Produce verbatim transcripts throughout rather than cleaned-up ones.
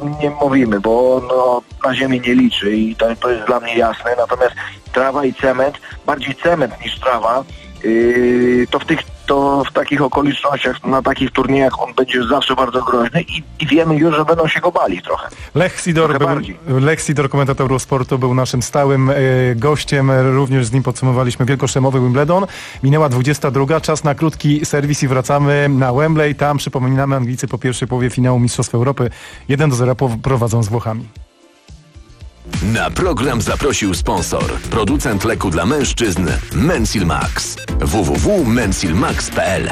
tym nie mówimy, bo no, na ziemi nie liczy i to, to jest dla mnie jasne. Natomiast trawa i cement, bardziej cement niż trawa, yy, to w tych to w takich okolicznościach, na takich turniejach on będzie zawsze bardzo groźny i, i wiemy już, że będą się go bali trochę. Lech Sidor, był, Lech Sidor, komentator Eurosportu, był naszym stałym e, gościem. Również z nim podsumowaliśmy wielkoszemowy Wimbledon. Minęła dwudziesta druga, czas na krótki serwis i wracamy na Wembley. Tam, przypominamy, Anglicy po pierwszej połowie finału Mistrzostw Europy jeden do zera prowadzą z Włochami. Na program zaprosił sponsor, producent leku dla mężczyzn Mensil Max. w w w kropka mensil max kropka p l.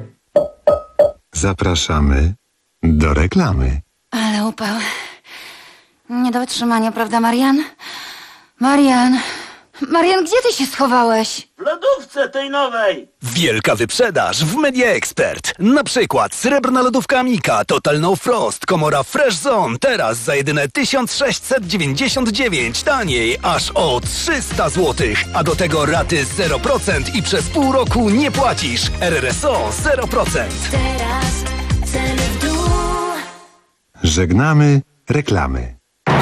Zapraszamy do reklamy. Ale upał. Nie do wytrzymania, prawda, Marian? Marian! Marian, gdzie ty się schowałeś? W lodówce tej nowej! Wielka wyprzedaż w Media Expert. Na przykład srebrna lodówka Amika Total No Frost, komora Fresh Zone. Teraz za jedyne tysiąc sześćset dziewięćdziesiąt dziewięć. Taniej aż o trzysta złotych. A do tego raty zero procent i przez pół roku nie płacisz. R R S O zero procent. Teraz ceny w dół. Żegnamy reklamy.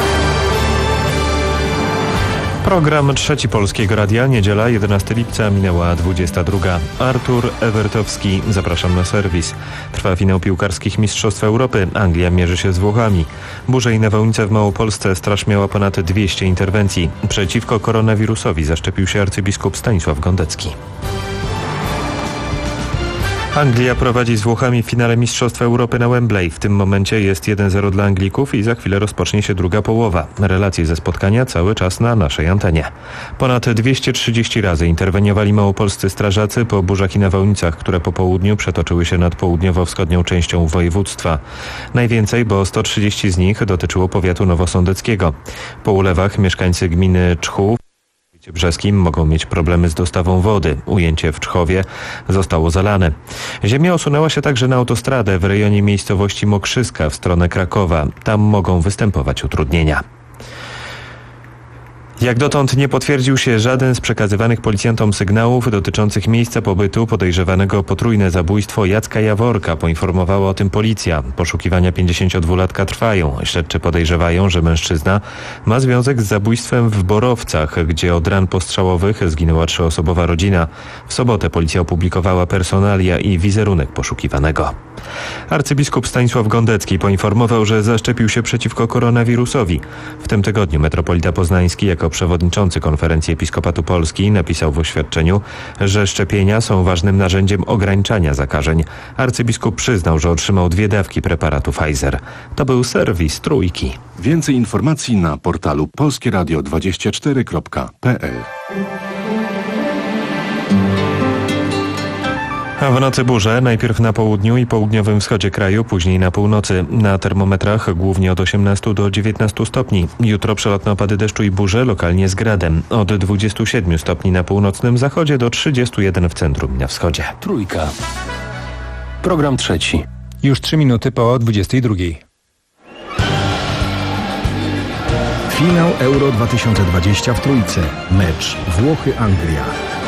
Program Trzeci Polskiego Radia, niedziela, jedenastego lipca, minęła dwudziesta druga. Artur Ewertowski, zapraszam na serwis. Trwa finał piłkarskich Mistrzostw Europy. Anglia mierzy się z Włochami. Burze i nawałnice w Małopolsce. Straż miała ponad dwieście interwencji. Przeciwko koronawirusowi zaszczepił się arcybiskup Stanisław Gondecki. Anglia prowadzi z Włochami w finale Mistrzostw Europy na Wembley. W tym momencie jest jeden zero dla Anglików i za chwilę rozpocznie się druga połowa. Relacje ze spotkania cały czas na naszej antenie. Ponad dwieście trzydzieści razy interweniowali małopolscy strażacy po burzach i nawałnicach, które po południu przetoczyły się nad południowo-wschodnią częścią województwa. Najwięcej, bo sto trzydzieści z nich dotyczyło powiatu nowosądeckiego. Po ulewach mieszkańcy gminy Czchów Brzeskim mogą mieć problemy z dostawą wody. Ujęcie w Czchowie zostało zalane. Ziemia osunęła się także na autostradę w rejonie miejscowości Mokrzyska w stronę Krakowa. Tam mogą występować utrudnienia. Jak dotąd nie potwierdził się żaden z przekazywanych policjantom sygnałów dotyczących miejsca pobytu podejrzewanego o potrójne zabójstwo Jacka Jaworka, poinformowała o tym policja. Poszukiwania pięćdziesięciodwulatka trwają. Śledczy podejrzewają, że mężczyzna ma związek z zabójstwem w Borowcach, gdzie od ran postrzałowych zginęła trzyosobowa rodzina. W sobotę policja opublikowała personalia i wizerunek poszukiwanego. Arcybiskup Stanisław Gondecki poinformował, że zaszczepił się przeciwko koronawirusowi. W tym tygodniu metropolita poznański jako przewodniczący Konferencji Episkopatu Polski napisał w oświadczeniu, że szczepienia są ważnym narzędziem ograniczania zakażeń. Arcybiskup przyznał, że otrzymał dwie dawki preparatu Pfizer. To był serwis Trójki. Więcej informacji na portalu polskie radio dwadzieścia cztery kropka p l. A w nocy burze, najpierw na południu i południowym wschodzie kraju, później na północy. Na termometrach głównie od osiemnastu do dziewiętnastu stopni. Jutro przelotne opady deszczu i burze, lokalnie z gradem. Od dwudziestu siedmiu stopni na północnym zachodzie do trzydziestu jeden w centrum i na wschodzie. Trójka. Program trzeci. Już trzy minuty po dwudziestej drugiej. Finał Euro dwa tysiące dwadzieścia w Trójce. Mecz Włochy-Anglia.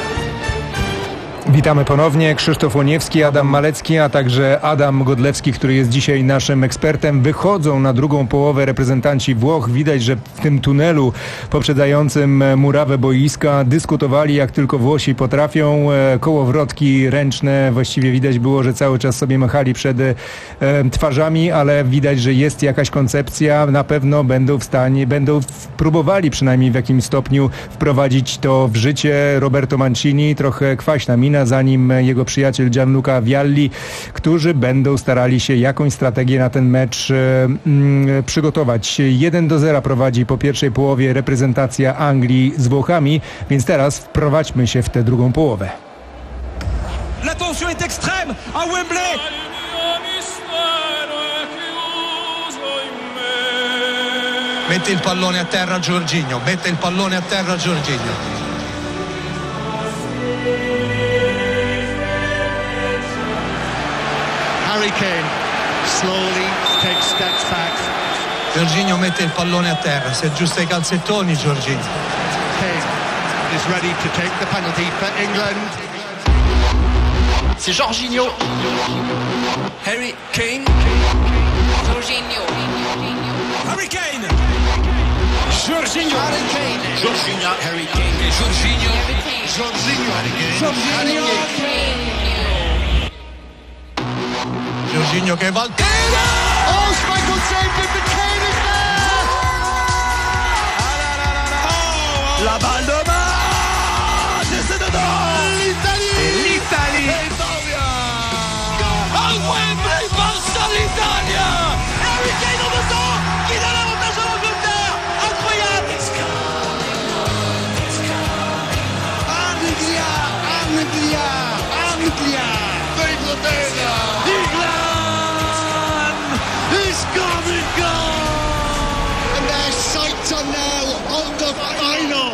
Witamy ponownie. Krzysztof Łoniewski, Adam Malecki, a także Adam Godlewski, który jest dzisiaj naszym ekspertem. Wychodzą na drugą połowę reprezentanci Włoch. Widać, że w tym tunelu poprzedzającym murawę boiska dyskutowali, jak tylko Włosi potrafią. Kołowrotki ręczne, właściwie widać było, że cały czas sobie machali przed e, twarzami, ale widać, że jest jakaś koncepcja. Na pewno będą w stanie, będą próbowali przynajmniej w jakimś stopniu wprowadzić to w życie. Roberto Mancini, trochę kwaśna mina, za nim jego przyjaciel Gianluca Vialli, którzy będą starali się jakąś strategię na ten mecz mm, przygotować. jeden do zera prowadzi po pierwszej połowie reprezentacja Anglii z Włochami, więc teraz wprowadźmy się w tę drugą połowę. La tension est extrême à Wembley. Mette il pallone a terra Jorginho, mette il pallone a terra Jorginho. Harry Kane slowly takes steps back. Jorginho mette il pallone a terra, si aggiusta i calzettoni Jorginho. Kane is ready to take the penalty for England. C'est Jorginho. Harry Kane. Jorginho. Harry Kane. Jorginho. Harry Kane. Jorginho. Harry Kane. Jorginho. Jorginho. Harry Kane. Jorginho. Jorginho che va al tiro. Oh, Michael save it, Kane is there. La balle de match, c'est dedans. L'Italie. L'Italie. Italia. Al Wembley, Barça l'Italia. Harry Kane en deux temps, qui donne l'avantage à l'Angleterre. Incroyable. Anglia, Anglia, Anglia. D'Inghilterra. England is coming gone. And their sights are now on the final.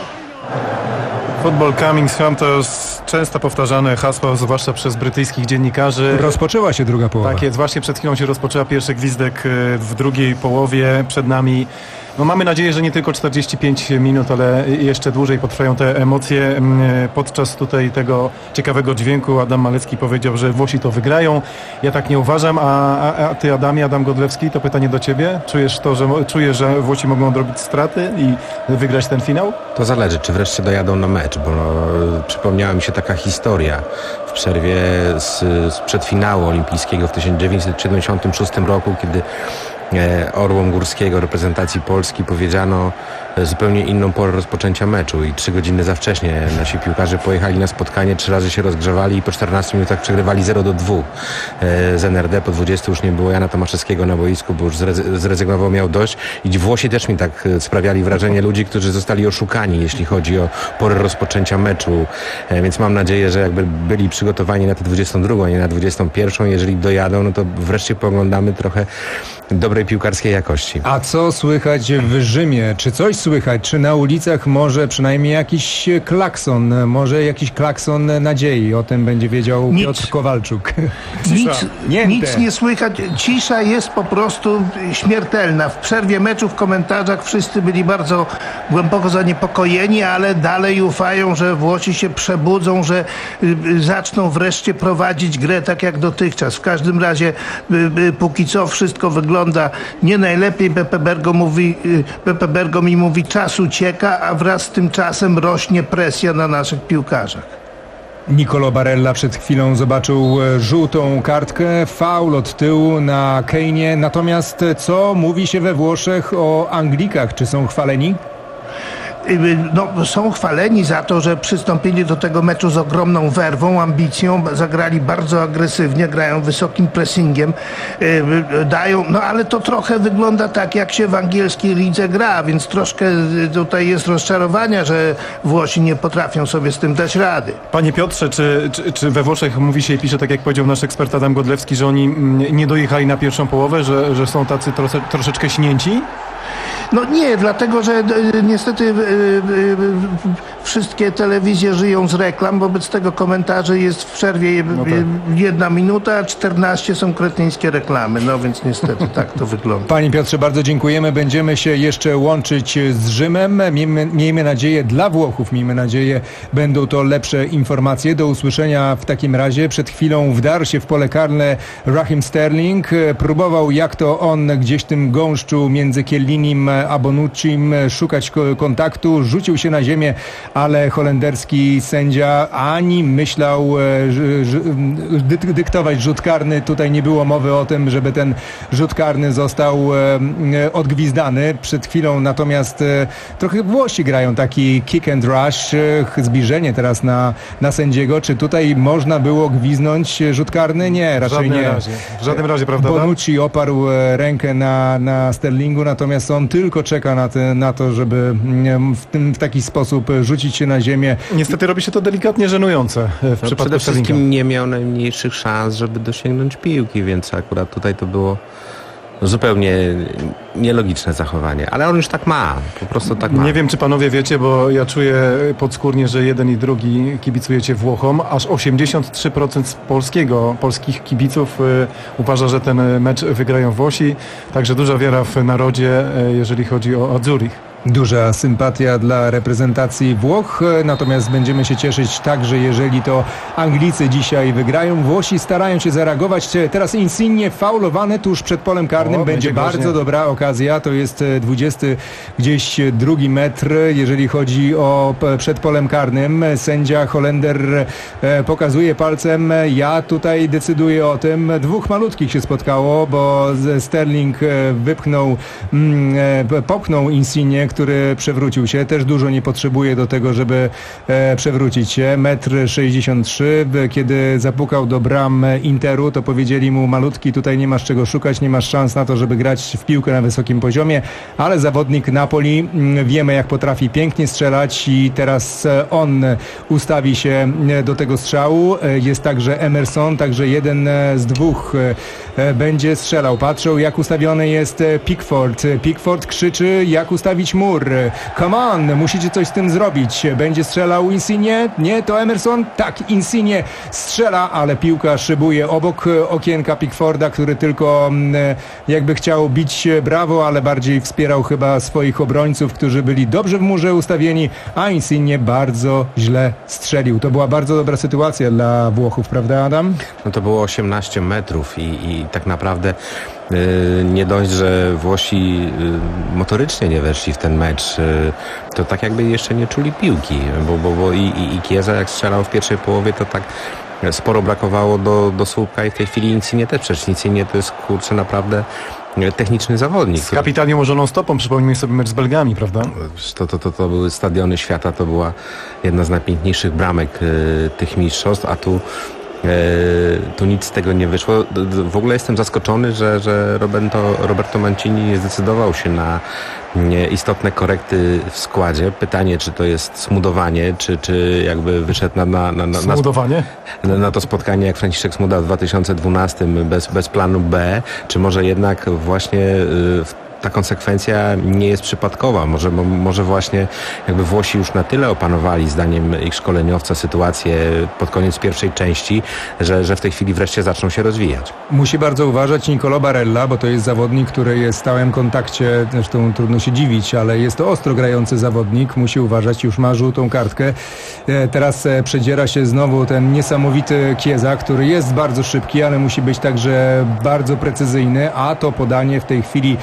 Football coming home to jest często powtarzane hasło, zwłaszcza przez brytyjskich dziennikarzy. Rozpoczęła się druga połowa. Tak jest, właśnie przed chwilą się rozpoczęła pierwszy gwizdek w drugiej połowie. Przed nami, no mamy nadzieję, że nie tylko czterdzieści pięć minut, ale jeszcze dłużej potrwają te emocje. Podczas tutaj tego ciekawego dźwięku Adam Malecki powiedział, że Włosi to wygrają. Ja tak nie uważam, a, a, a ty, Adamie, Adam Godlewski, to pytanie do ciebie. Czujesz to, że czujesz, że Włosi mogą odrobić straty i wygrać ten finał? To zależy, czy wreszcie dojadą na mecz, bo no, przypomniała mi się taka historia w przerwie z, z przedfinału olimpijskiego w tysiąc dziewięćset siedemdziesiątym szóstym roku, kiedy Orłom Górskiego reprezentacji Polski powiedziano zupełnie inną porę rozpoczęcia meczu i trzy godziny za wcześnie nasi piłkarze pojechali na spotkanie, trzy razy się rozgrzewali i po czternastu minutach przegrywali zero do dwóch z N R D. Po dwudziestu już nie było Jana Tomaszewskiego na boisku, bo już zrezygnował, miał dość i Włosi też mi tak sprawiali wrażenie ludzi, którzy zostali oszukani, jeśli chodzi o porę rozpoczęcia meczu, więc mam nadzieję, że jakby byli przygotowani na tę dwudziestą drugą, a nie na dwudziestą pierwszą. Jeżeli dojadą, no to wreszcie pooglądamy trochę dobrej piłkarskiej jakości. A co słychać w Rzymie? Czy coś słychać? Czy na ulicach może przynajmniej jakiś klakson, może jakiś klakson nadziei? O tym będzie wiedział nic, Piotr Kowalczuk. Nic, nic nie słychać. Cisza jest po prostu śmiertelna. W przerwie meczu w komentarzach wszyscy byli bardzo głęboko zaniepokojeni, ale dalej ufają, że Włosi się przebudzą, że zaczną wreszcie prowadzić grę tak jak dotychczas. W każdym razie póki co wszystko wygląda nie najlepiej. Beppe Bergo mówi, Beppe Bergo mi mówi, czas ucieka, a wraz z tym czasem rośnie presja na naszych piłkarzach. Nicolo Barella przed chwilą zobaczył żółtą kartkę, faul od tyłu na Kane'ie. Natomiast co mówi się we Włoszech o Anglikach? Czy są chwaleni? No, są chwaleni za to, że przystąpili do tego meczu z ogromną werwą, ambicją, zagrali bardzo agresywnie, grają wysokim pressingiem, dają, no ale to trochę wygląda tak, jak się w angielskiej lidze gra, więc troszkę tutaj jest rozczarowania, że Włosi nie potrafią sobie z tym dać rady. Panie Piotrze, czy, czy, czy we Włoszech mówi się i pisze, tak jak powiedział nasz ekspert Adam Godlewski, że oni nie dojechali na pierwszą połowę, że, że są tacy trosze, troszeczkę śnięci? No nie, dlatego, że niestety y, y, y, wszystkie telewizje żyją z reklam, wobec tego komentarzy jest w przerwie no tak. jedna minuta, a czternaście są kretyńskie reklamy, no więc niestety tak to wygląda. Panie Piotrze, bardzo dziękujemy, będziemy się jeszcze łączyć z Rzymem, miejmy, miejmy nadzieję dla Włochów, miejmy nadzieję będą to lepsze informacje. Do usłyszenia w takim razie. Przed chwilą wdarł się w pole karne Raheem Sterling, próbował jak to on gdzieś w tym gąszczu między Chiellinim a Bonuccim szukać kontaktu, rzucił się na ziemię, ale holenderski sędzia ani myślał dyktować rzut karny. Tutaj nie było mowy o tym, żeby ten rzut karny został odgwizdany. Przed chwilą natomiast trochę Włosi grają taki kick and rush, zbliżenie teraz na, na sędziego. Czy tutaj można było gwiznąć rzut karny? Nie, raczej nie. Razie. W żadnym razie, prawda? Bonucci oparł rękę na, na Sterlingu, natomiast on tylko czeka na, te, na to, żeby w, tym, w taki sposób rzucić się na ziemię. Niestety robi się to delikatnie żenujące w no, przypadku przede wszystkim Sterlinga. Nie miał najmniejszych szans, żeby dosięgnąć piłki, więc akurat tutaj to było zupełnie nielogiczne zachowanie, ale on już tak ma, po prostu tak ma. Nie wiem, czy panowie wiecie, bo ja czuję podskórnie, że jeden i drugi kibicujecie Włochom. Aż osiemdziesiąt trzy procent z polskiego, polskich kibiców y, uważa, że ten mecz wygrają Włosi. Także duża wiara w narodzie, y, jeżeli chodzi o Azzurich. Duża sympatia dla reprezentacji Włoch, natomiast będziemy się cieszyć także, jeżeli to Anglicy dzisiaj wygrają. Włosi starają się zareagować. Teraz Insigne faulowany tuż przed polem karnym. O, będzie, będzie bardzo groźnie. Dobra okazja. To jest dwudziesty gdzieś drugi metr, jeżeli chodzi o przed polem karnym. Sędzia Holender pokazuje palcem. Ja tutaj decyduję o tym. Dwóch malutkich się spotkało, bo Sterling wypchnął, popchnął Insigne, który przewrócił się. Też dużo nie potrzebuje do tego, żeby e, przewrócić się. metr sześćdziesiąt trzy. Kiedy zapukał do bram Interu, to powiedzieli mu: malutki, tutaj nie masz czego szukać, nie masz szans na to, żeby grać w piłkę na wysokim poziomie, ale zawodnik Napoli, wiemy, jak potrafi pięknie strzelać i teraz on ustawi się do tego strzału. Jest także Emerson, także jeden z dwóch będzie strzelał. Patrzą, jak ustawiony jest Pickford. Pickford krzyczy, jak ustawić mur. Come on, musicie coś z tym zrobić. Będzie strzelał Insigne? Nie, to Emerson? Tak, Insigne strzela, ale piłka szybuje obok okienka Pickforda, który tylko jakby chciał bić brawo, ale bardziej wspierał chyba swoich obrońców, którzy byli dobrze w murze ustawieni, a Insigne bardzo źle strzelił. To była bardzo dobra sytuacja dla Włochów, prawda, Adam? No to było osiemnaście metrów i, i tak naprawdę yy, nie dość, że Włosi yy, motorycznie nie weszli w ten mecz, yy, to tak jakby jeszcze nie czuli piłki, bo, bo, bo i, i, i Chiesa jak strzelał w pierwszej połowie, to tak sporo brakowało do, do słupka i w tej chwili Insigne też, przecież Insigne to jest, kurczę, naprawdę techniczny zawodnik. Z kapitalnie ułożoną stopą, przypomnijmy sobie mecz z Belgami, prawda? To, to, to, to były stadiony świata, to była jedna z najpiękniejszych bramek y, tych mistrzostw, a tu tu nic z tego nie wyszło. W ogóle jestem zaskoczony, że, że Roberto, Roberto Mancini nie zdecydował się na istotne korekty w składzie. Pytanie, czy to jest smudowanie, czy, czy jakby wyszedł na, na, na, na, smudowanie? na, na to spotkanie jak Franciszek Smuda w dwa tysiące dwunastym bez, bez planu B, czy może jednak właśnie w ta konsekwencja nie jest przypadkowa. Może, może właśnie jakby Włosi już na tyle opanowali, zdaniem ich szkoleniowca, sytuację pod koniec pierwszej części, że, że w tej chwili wreszcie zaczną się rozwijać. Musi bardzo uważać Niccolò Barella, bo to jest zawodnik, który jest w stałym kontakcie, zresztą trudno się dziwić, ale jest to ostro grający zawodnik. Musi uważać, już ma żółtą kartkę. Teraz przedziera się znowu ten niesamowity Chiesa, który jest bardzo szybki, ale musi być także bardzo precyzyjny, a to podanie w tej chwili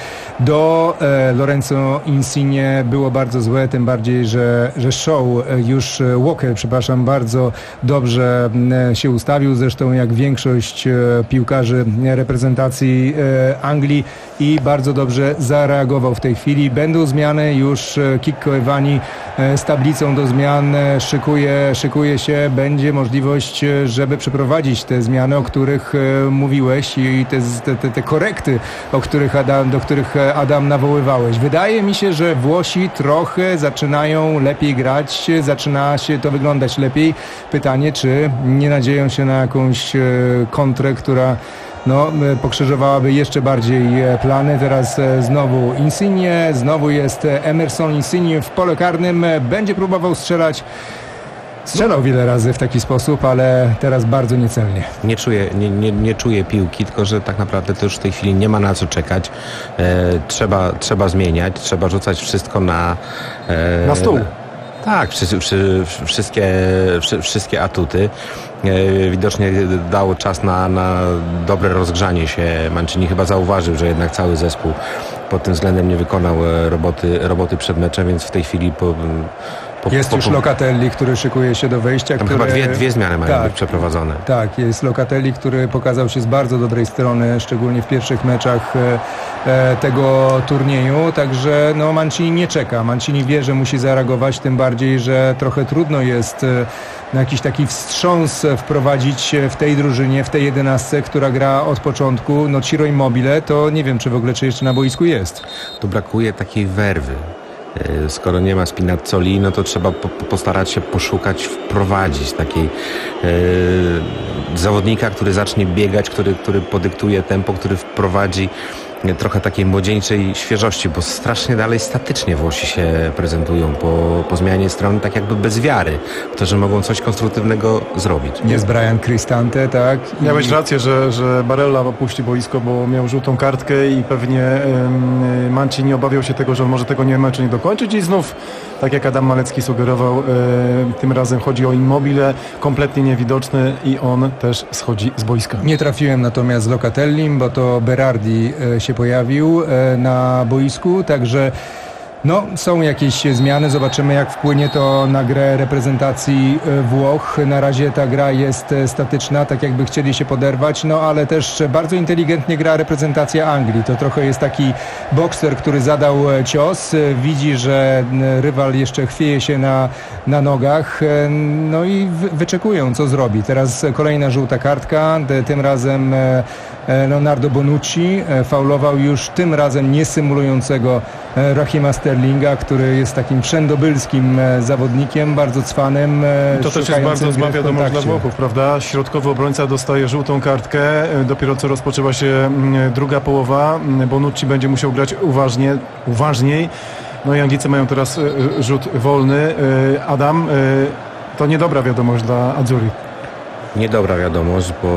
do e, Lorenzo Insigne było bardzo złe, tym bardziej, że, że Shaw, już Walker, przepraszam, bardzo dobrze e, się ustawił, zresztą jak większość e, piłkarzy reprezentacji e, Anglii, i bardzo dobrze zareagował w tej chwili. Będą zmiany, już e, Kiko Ewani e, z tablicą do zmian e, szykuje, szykuje się, będzie możliwość, e, żeby przeprowadzić te zmiany, o których e, mówiłeś, i te, te, te korekty, o których Adam, do których Adam nawoływałeś. Wydaje mi się, że Włosi trochę zaczynają lepiej grać, zaczyna się to wyglądać lepiej. Pytanie, czy nie nadzieją się na jakąś kontrę, która no, pokrzyżowałaby jeszcze bardziej plany. Teraz znowu Insigne, znowu jest Emerson. Insigne w pole karnym będzie próbował strzelać. Strzelał wiele razy w taki sposób, ale teraz bardzo niecelnie. Nie czuje, nie, nie, nie czuje piłki, tylko że tak naprawdę to już w tej chwili nie ma na co czekać. E, trzeba, trzeba zmieniać, trzeba rzucać wszystko na... E, na stół. Tak, wszy, wszy, wszystkie, wszy, wszystkie atuty. E, widocznie dało czas na, na dobre rozgrzanie się. Mancini chyba zauważył, że jednak cały zespół pod tym względem nie wykonał roboty, roboty przed meczem, więc w tej chwili... Po, Po, jest po, już Locatelli, który szykuje się do wejścia. Tam które... chyba dwie, dwie zmiany mają tak, być przeprowadzone. Tak, jest Locatelli, który pokazał się z bardzo dobrej strony, szczególnie w pierwszych meczach e, tego turnieju. Także no, Mancini nie czeka. Mancini wie, że musi zareagować, tym bardziej, że trochę trudno jest e, na jakiś taki wstrząs wprowadzić w tej drużynie, w tej jedenastce, która gra od początku. No Ciro Immobile, to nie wiem, czy w ogóle, czy jeszcze na boisku jest. Tu brakuje takiej werwy. Skoro nie ma Spinazzoli, no to trzeba po, postarać się poszukać, wprowadzić takiej e, zawodnika, który zacznie biegać, który, który podyktuje tempo, który wprowadzi trochę takiej młodzieńczej świeżości, bo strasznie dalej statycznie Włosi się prezentują po, po zmianie strony, tak jakby bez wiary w to, że mogą coś konstruktywnego zrobić. Jest Brian Cristante, tak? I... Miałeś rację, że, że Barella opuści boisko, bo miał żółtą kartkę i pewnie um, Mancini obawiał się tego, że on może tego nie meczu nie dokończyć i znów, tak jak Adam Malecki sugerował, e, tym razem chodzi o Immobile, kompletnie niewidoczny i on też schodzi z boiska. Nie trafiłem natomiast z Locatellim, bo to Berardi e, się pojawił e, na boisku, także no, są jakieś zmiany, zobaczymy jak wpłynie to na grę reprezentacji Włoch. Na razie ta gra jest statyczna, tak jakby chcieli się poderwać, no ale też bardzo inteligentnie gra reprezentacja Anglii. To trochę jest taki bokser, który zadał cios, widzi, że rywal jeszcze chwieje się na, na nogach, no i wyczekują, co zrobi. Teraz kolejna żółta kartka, tym razem Leonardo Bonucci faulował już tym razem nie symulującego Rahima Sterlinga, który jest takim wszędobylskim zawodnikiem, bardzo cwanym. To też jest bardzo zła wiadomość dla Włochów, prawda? Środkowy obrońca dostaje żółtą kartkę, dopiero co rozpoczęła się druga połowa. Bonucci będzie musiał grać uważnie, uważniej. No i Anglicy mają teraz rzut wolny. Adam, to niedobra wiadomość dla Azzurri. Niedobra wiadomość, bo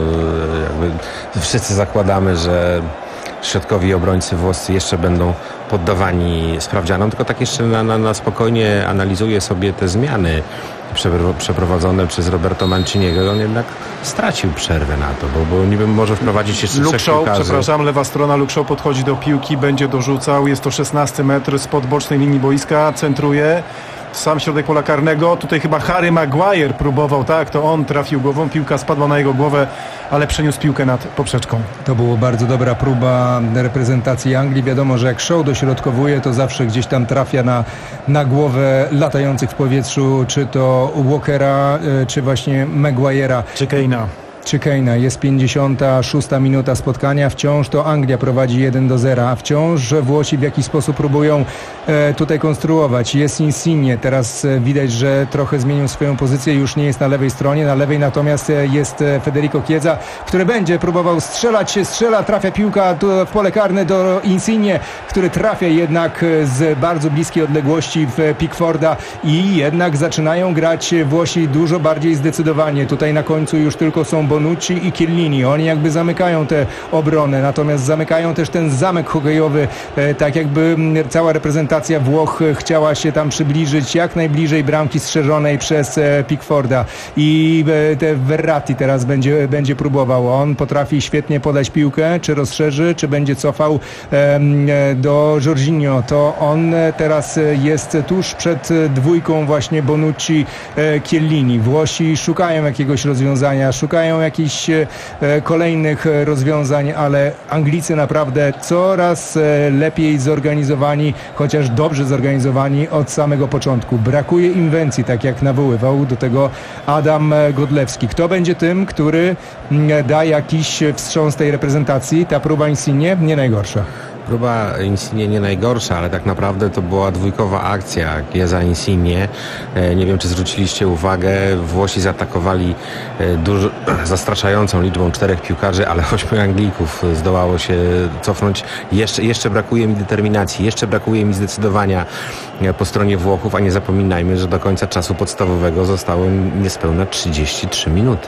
jakby wszyscy zakładamy, że środkowi obrońcy włoscy jeszcze będą poddawani sprawdzianom, tylko tak jeszcze na, na, na spokojnie analizuje sobie te zmiany przeprowadzone przez Roberto Manciniego. On jednak stracił przerwę na to, bo, bo niby może wprowadzić jeszcze Luke trzech Shaw, piłkarzy. przepraszam, lewa strona, Luke Shaw podchodzi do piłki, będzie dorzucał, jest to szesnasty metr spod bocznej linii boiska, centruje. Sam środek pola karnego, tutaj chyba Harry Maguire próbował, tak, to on trafił głową, piłka spadła na jego głowę, ale przeniósł piłkę nad poprzeczką. To była bardzo dobra próba reprezentacji Anglii. Wiadomo, że jak Shaw dośrodkowuje, to zawsze gdzieś tam trafia na, na głowę latających w powietrzu, czy to Walkera, czy właśnie Maguire'a. Czy Kane'a. Czy Kane'a. Jest pięćdziesiąta szósta minuta spotkania. Wciąż to Anglia prowadzi jeden do zera. Wciąż Włosi w jakiś sposób próbują e, tutaj konstruować. Jest Insigne. Teraz e, widać, że trochę zmienił swoją pozycję. Już nie jest na lewej stronie. Na lewej natomiast e, jest e, Federico Chiesa, który będzie próbował strzelać. Strzela, trafia piłka do, w pole karne do Insigne, który trafia jednak z bardzo bliskiej odległości w Pickforda i jednak zaczynają grać Włosi dużo bardziej zdecydowanie. Tutaj na końcu już tylko są Bonucci i Chiellini. Oni jakby zamykają tę obronę, natomiast zamykają też ten zamek hokejowy, e, tak jakby cała reprezentacja Włoch chciała się tam przybliżyć jak najbliżej bramki strzeżonej przez e, Pickforda i e, te Verratti teraz będzie, będzie próbował. On potrafi świetnie podać piłkę, czy rozszerzy, czy będzie cofał e, do Jorginho. To on teraz jest tuż przed dwójką właśnie Bonucci, e, Chiellini. Włosi szukają jakiegoś rozwiązania, szukają jakichś e, kolejnych rozwiązań, ale Anglicy naprawdę coraz e, lepiej zorganizowani, chociaż dobrze zorganizowani od samego początku. Brakuje inwencji, tak jak nawoływał do tego Adam Godlewski. Kto będzie tym, który m, da jakiś wstrząs tej reprezentacji? Ta próba Insigne nie najgorsza. Próba Insigne nie najgorsza, ale tak naprawdę to była dwójkowa akcja Chiesa Insigne. Nie wiem, czy zwróciliście uwagę, Włosi zaatakowali dużo, zastraszającą liczbą czterech piłkarzy, ale ośmiu Anglików zdołało się cofnąć. Jeszcze, jeszcze brakuje mi determinacji, jeszcze brakuje mi zdecydowania po stronie Włochów, a nie zapominajmy, że do końca czasu podstawowego zostało niespełna trzydzieści trzy minuty.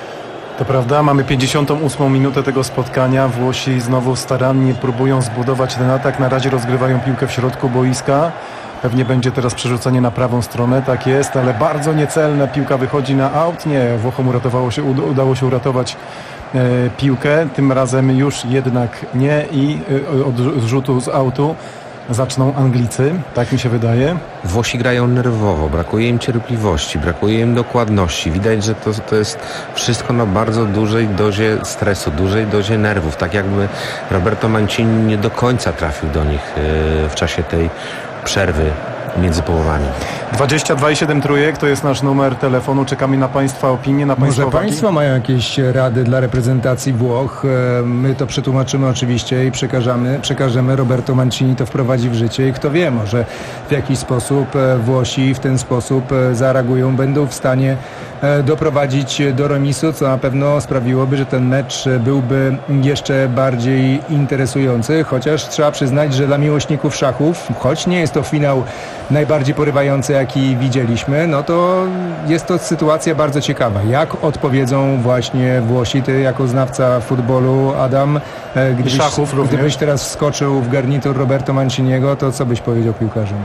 To prawda, mamy pięćdziesiątą ósmą minutę tego spotkania. Włosi znowu starannie próbują zbudować ten atak. Na razie rozgrywają piłkę w środku boiska. Pewnie będzie teraz przerzucenie na prawą stronę, tak jest, ale bardzo niecelne. Piłka wychodzi na aut. Nie, Włochom uratowało się, udało się uratować e, piłkę. Tym razem już jednak nie i e, od rzutu z autu zaczną Anglicy, tak mi się wydaje. Włosi grają nerwowo, brakuje im cierpliwości, brakuje im dokładności. Widać, że to, to jest wszystko na bardzo dużej dozie stresu, dużej dozie nerwów. Tak jakby Roberto Mancini nie do końca trafił do nich w czasie tej przerwy między połowami. dwadzieścia dwa i siedem trójek to jest nasz numer telefonu. Czekamy na Państwa opinie, na Państwa Może uwagi. Państwo mają jakieś rady dla reprezentacji Włoch? My to przetłumaczymy oczywiście i przekażemy, przekażemy. Roberto Mancini to wprowadzi w życie i kto wie, może w jakiś sposób Włosi w ten sposób zareagują, będą w stanie doprowadzić do remisu, co na pewno sprawiłoby, że ten mecz byłby jeszcze bardziej interesujący, chociaż trzeba przyznać, że dla miłośników szachów, choć nie jest to finał najbardziej porywający, jaki widzieliśmy, no to jest to sytuacja bardzo ciekawa. Jak odpowiedzą właśnie Włosi? Ty jako znawca futbolu, Adam, gdybyś, szachów również. Gdybyś teraz wskoczył w garnitur Roberto Manciniego, to co byś powiedział piłkarzom?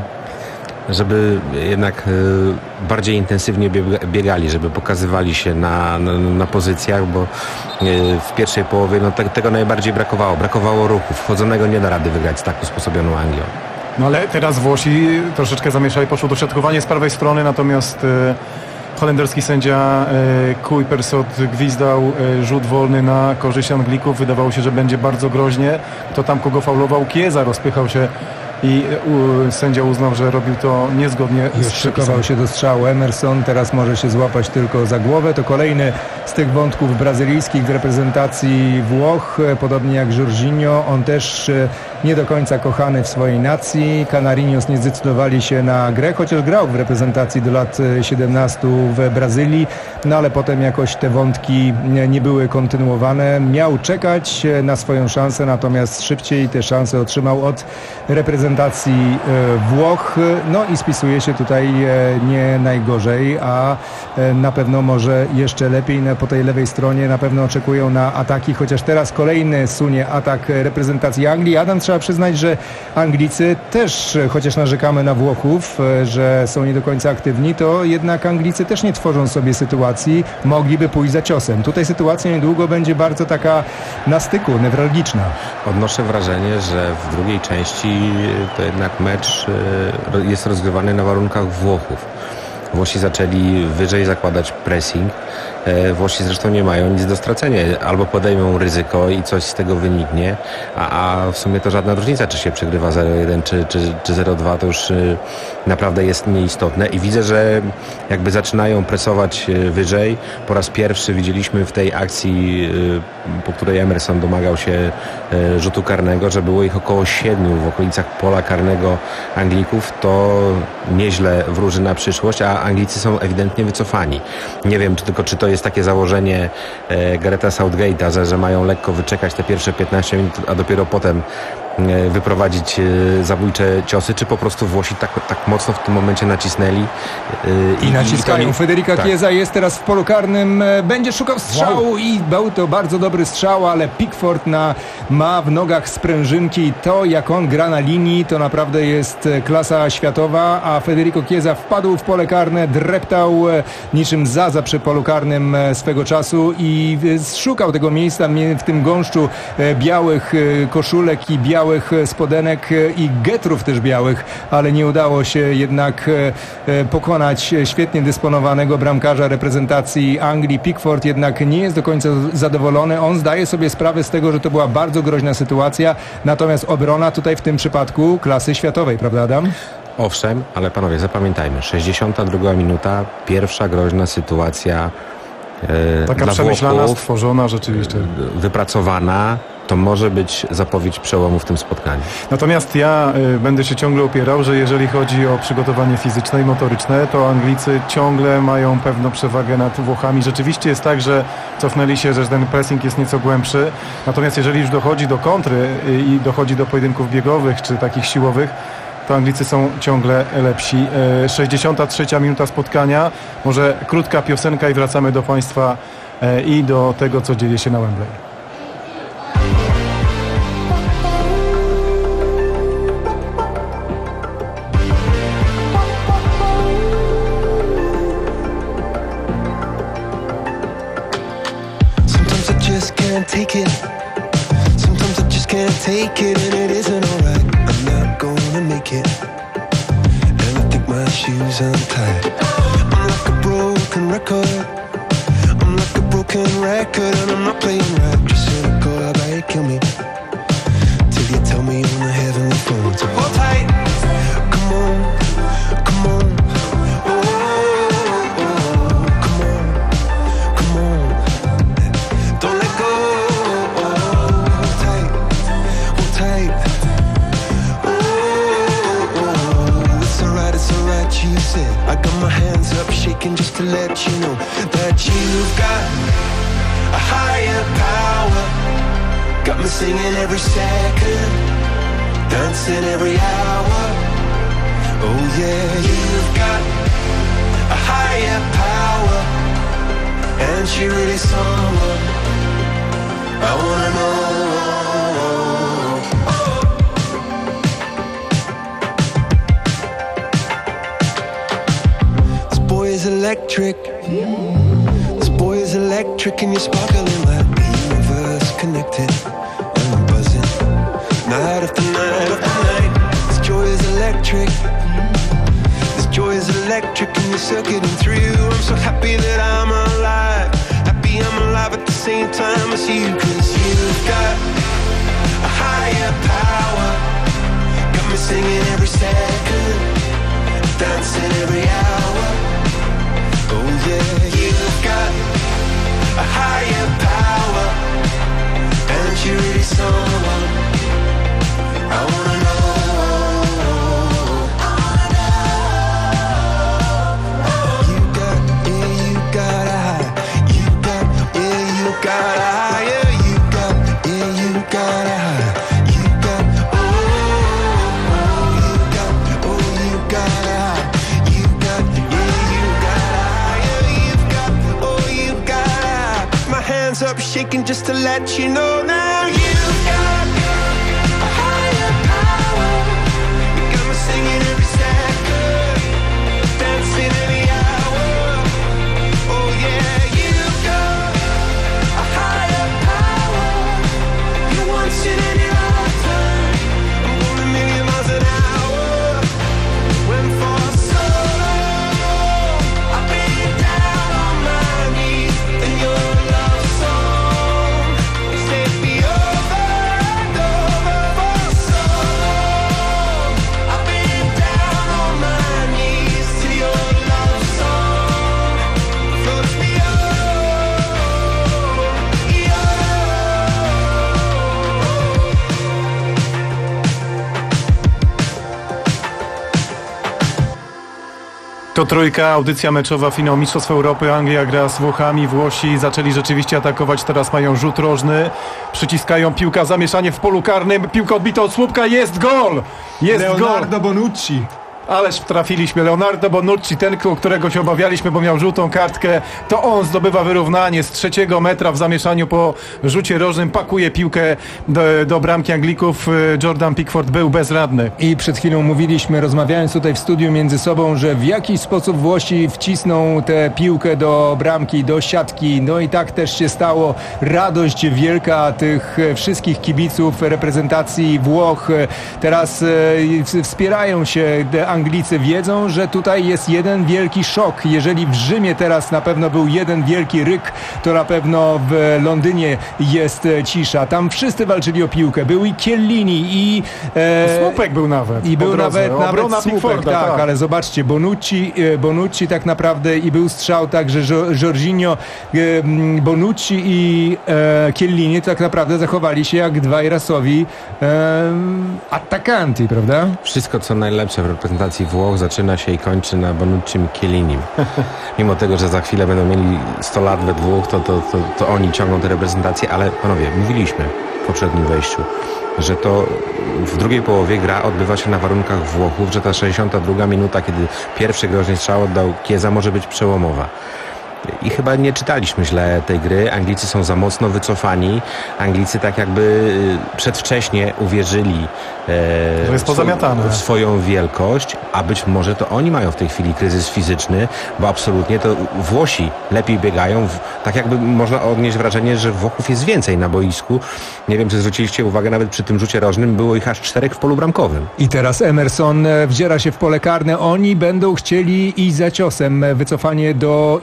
Żeby jednak y, bardziej intensywnie biegali, żeby pokazywali się na, na, na pozycjach, bo y, w pierwszej połowie no, te, tego najbardziej brakowało. Brakowało ruchu. Wchodzonego nie da rady wygrać z tak usposobioną Anglią. No ale teraz Włosi troszeczkę zamieszali, poszło dośrodkowanie z prawej strony, natomiast y, holenderski sędzia y, Kuipersot gwizdał y, rzut wolny na korzyść Anglików. Wydawało się, że będzie bardzo groźnie. Kto tam kogo faulował? Chiesa rozpychał się i u, sędzia uznał, że robił to niezgodnie Już z szykował się do strzału. Emerson teraz może się złapać tylko za głowę. To kolejny z tych wątków brazylijskich w reprezentacji Włoch, podobnie jak Jorginho. On też nie do końca kochany w swojej nacji. Canarinos nie zdecydowali się na grę, chociaż grał w reprezentacji do lat siedemnastu w Brazylii, no ale potem jakoś te wątki nie były kontynuowane. Miał czekać na swoją szansę, natomiast szybciej te szanse otrzymał od reprezentacji Włoch, no i spisuje się tutaj nie najgorzej, a na pewno może jeszcze lepiej. Po tej lewej stronie na pewno oczekują na ataki, chociaż teraz kolejny sunie atak reprezentacji Anglii. Adam, trzeba przyznać, że Anglicy też, chociaż narzekamy na Włochów, że są nie do końca aktywni, to jednak Anglicy też nie tworzą sobie sytuacji, mogliby pójść za ciosem. Tutaj sytuacja niedługo będzie bardzo taka na styku, newralgiczna. Odnoszę wrażenie, że w drugiej części to jednak mecz jest rozgrywany na warunkach Włochów. Włosi zaczęli wyżej zakładać pressing. Włosi zresztą nie mają nic do stracenia. Albo podejmą ryzyko i coś z tego wyniknie, a, a w sumie to żadna różnica, czy się przegrywa zero jeden czy, czy, czy zero dwa, to już naprawdę jest nieistotne. I widzę, że jakby zaczynają presować wyżej. Po raz pierwszy widzieliśmy w tej akcji, po której Emerson domagał się rzutu karnego, że było ich około siedmiu w okolicach pola karnego Anglików. To nieźle wróży na przyszłość, a Anglicy są ewidentnie wycofani. Nie wiem, czy tylko czy to jest takie założenie e, Garetha Southgate'a, że, że mają lekko wyczekać te pierwsze piętnaście minut, a dopiero potem e, wyprowadzić e, zabójcze ciosy, czy po prostu Włosi tak, tak mocno w tym momencie nacisnęli. E, I, I naciskają. I Federica tak. Chiesa jest teraz w polu karnym, e, będzie szukał strzału wow. I był to bardzo dobry strzał, ale Pickford na, ma w nogach sprężynki i to, jak on gra na linii, to naprawdę jest klasa światowa, a Federico Chiesa wpadł w pole karne, dreptał e, niczym Zaza przy polu karnym swego czasu i szukał tego miejsca w tym gąszczu białych koszulek i białych spodenek i getrów też białych, ale nie udało się jednak pokonać świetnie dysponowanego bramkarza reprezentacji Anglii. Pickford jednak nie jest do końca zadowolony. On zdaje sobie sprawę z tego, że to była bardzo groźna sytuacja, natomiast obrona tutaj w tym przypadku klasy światowej, prawda Adam? Owszem, ale panowie, zapamiętajmy, sześćdziesiąta druga minuta, pierwsza groźna sytuacja e, taka dla przemyślana, Włochów, stworzona rzeczywiście. Wypracowana, to może być zapowiedź przełomu w tym spotkaniu. Natomiast ja y, będę się ciągle opierał, że jeżeli chodzi o przygotowanie fizyczne i motoryczne, to Anglicy ciągle mają pewną przewagę nad Włochami. Rzeczywiście jest tak, że cofnęli się, że ten pressing jest nieco głębszy. Natomiast jeżeli już dochodzi do kontry y, i dochodzi do pojedynków biegowych czy takich siłowych, to Anglicy są ciągle lepsi. sześćdziesiąta trzecia minuta spotkania. Może krótka piosenka i wracamy do Państwa i do tego, co dzieje się na Wembley. Sometimes I just can't take it. Sometimes I just can't take it and it isn't alright. I'm not gonna make it. And I think my shoes untied. I'm like a broken record. I'm like a broken record and I'm not playing right. Just cynical, how about you kill me? Till you tell me on the heavenly phone to hold tight. Come on, come on. said. I got my hands up shaking just to let you know that you've got a higher power. Got me singing every second, dancing every hour. Oh yeah, you've got a higher power, and she really someone I wanna know. This boy is electric. This boy is electric, and you're sparkling like the universe connected. And I'm buzzing night after night after night. This joy is electric. This joy is electric, and you're circuiting through. I'm so happy that I'm alive. Happy I'm alive at the same time as you. Cause you've got a higher power. Got me singing every second, dancing every hour. Oh yeah, you've got a higher power, and you're really someone I wanna know. Up shaking just to let you know now you've got a higher power. You got me singing every second, dancing every hour. Oh yeah, you've got a higher power. You want it in your lifetime. I'm going a million miles an hour. When for so long I've been down on my knees in your love song. Take me over and over for so long. I've been down on my knees to your love song. Floats me over, To Trójka, audycja meczowa, finał Mistrzostw Europy. Anglia gra z Włochami. Włosi zaczęli rzeczywiście atakować, teraz mają rzut rożny. Przyciskają, piłka, zamieszanie w polu karnym. Piłka odbita od słupka, jest gol! Jest Leonardo gol! Bonucci. Ależ trafiliśmy. Leonardo Bonucci, ten, którego się obawialiśmy, bo miał żółtą kartkę, to on zdobywa wyrównanie z trzeciego metra w zamieszaniu po rzucie rożnym. Pakuje piłkę do, do bramki Anglików. Jordan Pickford był bezradny. I przed chwilą mówiliśmy, rozmawiając tutaj w studiu między sobą, że w jakiś sposób Włosi wcisną tę piłkę do bramki, do siatki. No i tak też się stało. Radość wielka tych wszystkich kibiców reprezentacji Włoch. Teraz e, wspierają się Anglicy, wiedzą, że tutaj jest jeden wielki szok. Jeżeli w Rzymie teraz na pewno był jeden wielki ryk, to na pewno w Londynie jest cisza. Tam wszyscy walczyli o piłkę. Był i Chiellini, i e, słupek był nawet. I był drodze. nawet, nawet słupek, tak, tak, ale zobaczcie, Bonucci, Bonucci tak naprawdę i był strzał także Jorginho, Bonucci i e, Chiellini tak naprawdę zachowali się jak dwaj rasowi e, atakanti, prawda? Wszystko co najlepsze w reprezentacji Włoch zaczyna się i kończy na Bonuccim Chiellinim. Mimo tego, że za chwilę będą mieli sto lat we Włoch, to, to, to, to oni ciągną tę reprezentację, ale panowie, mówiliśmy w poprzednim wejściu, że to w drugiej połowie gra odbywa się na warunkach Włochów, że ta sześćdziesiąta druga minuta, kiedy pierwszy groźny strzał oddał Chiesa, może być przełomowa. I chyba nie czytaliśmy źle tej gry. Anglicy są za mocno wycofani. Anglicy tak jakby przedwcześnie uwierzyli e, że jest pozamiatane. w swoją wielkość, a być może to oni mają w tej chwili kryzys fizyczny, bo absolutnie to Włosi lepiej biegają. Tak jakby można odnieść wrażenie, że Włochów jest więcej na boisku. Nie wiem, czy zwróciliście uwagę, nawet przy tym rzucie rożnym było ich aż czterech w polu bramkowym. I teraz Emerson wdziera się w pole karne. Oni będą chcieli iść za ciosem. Wycofanie do Insigne.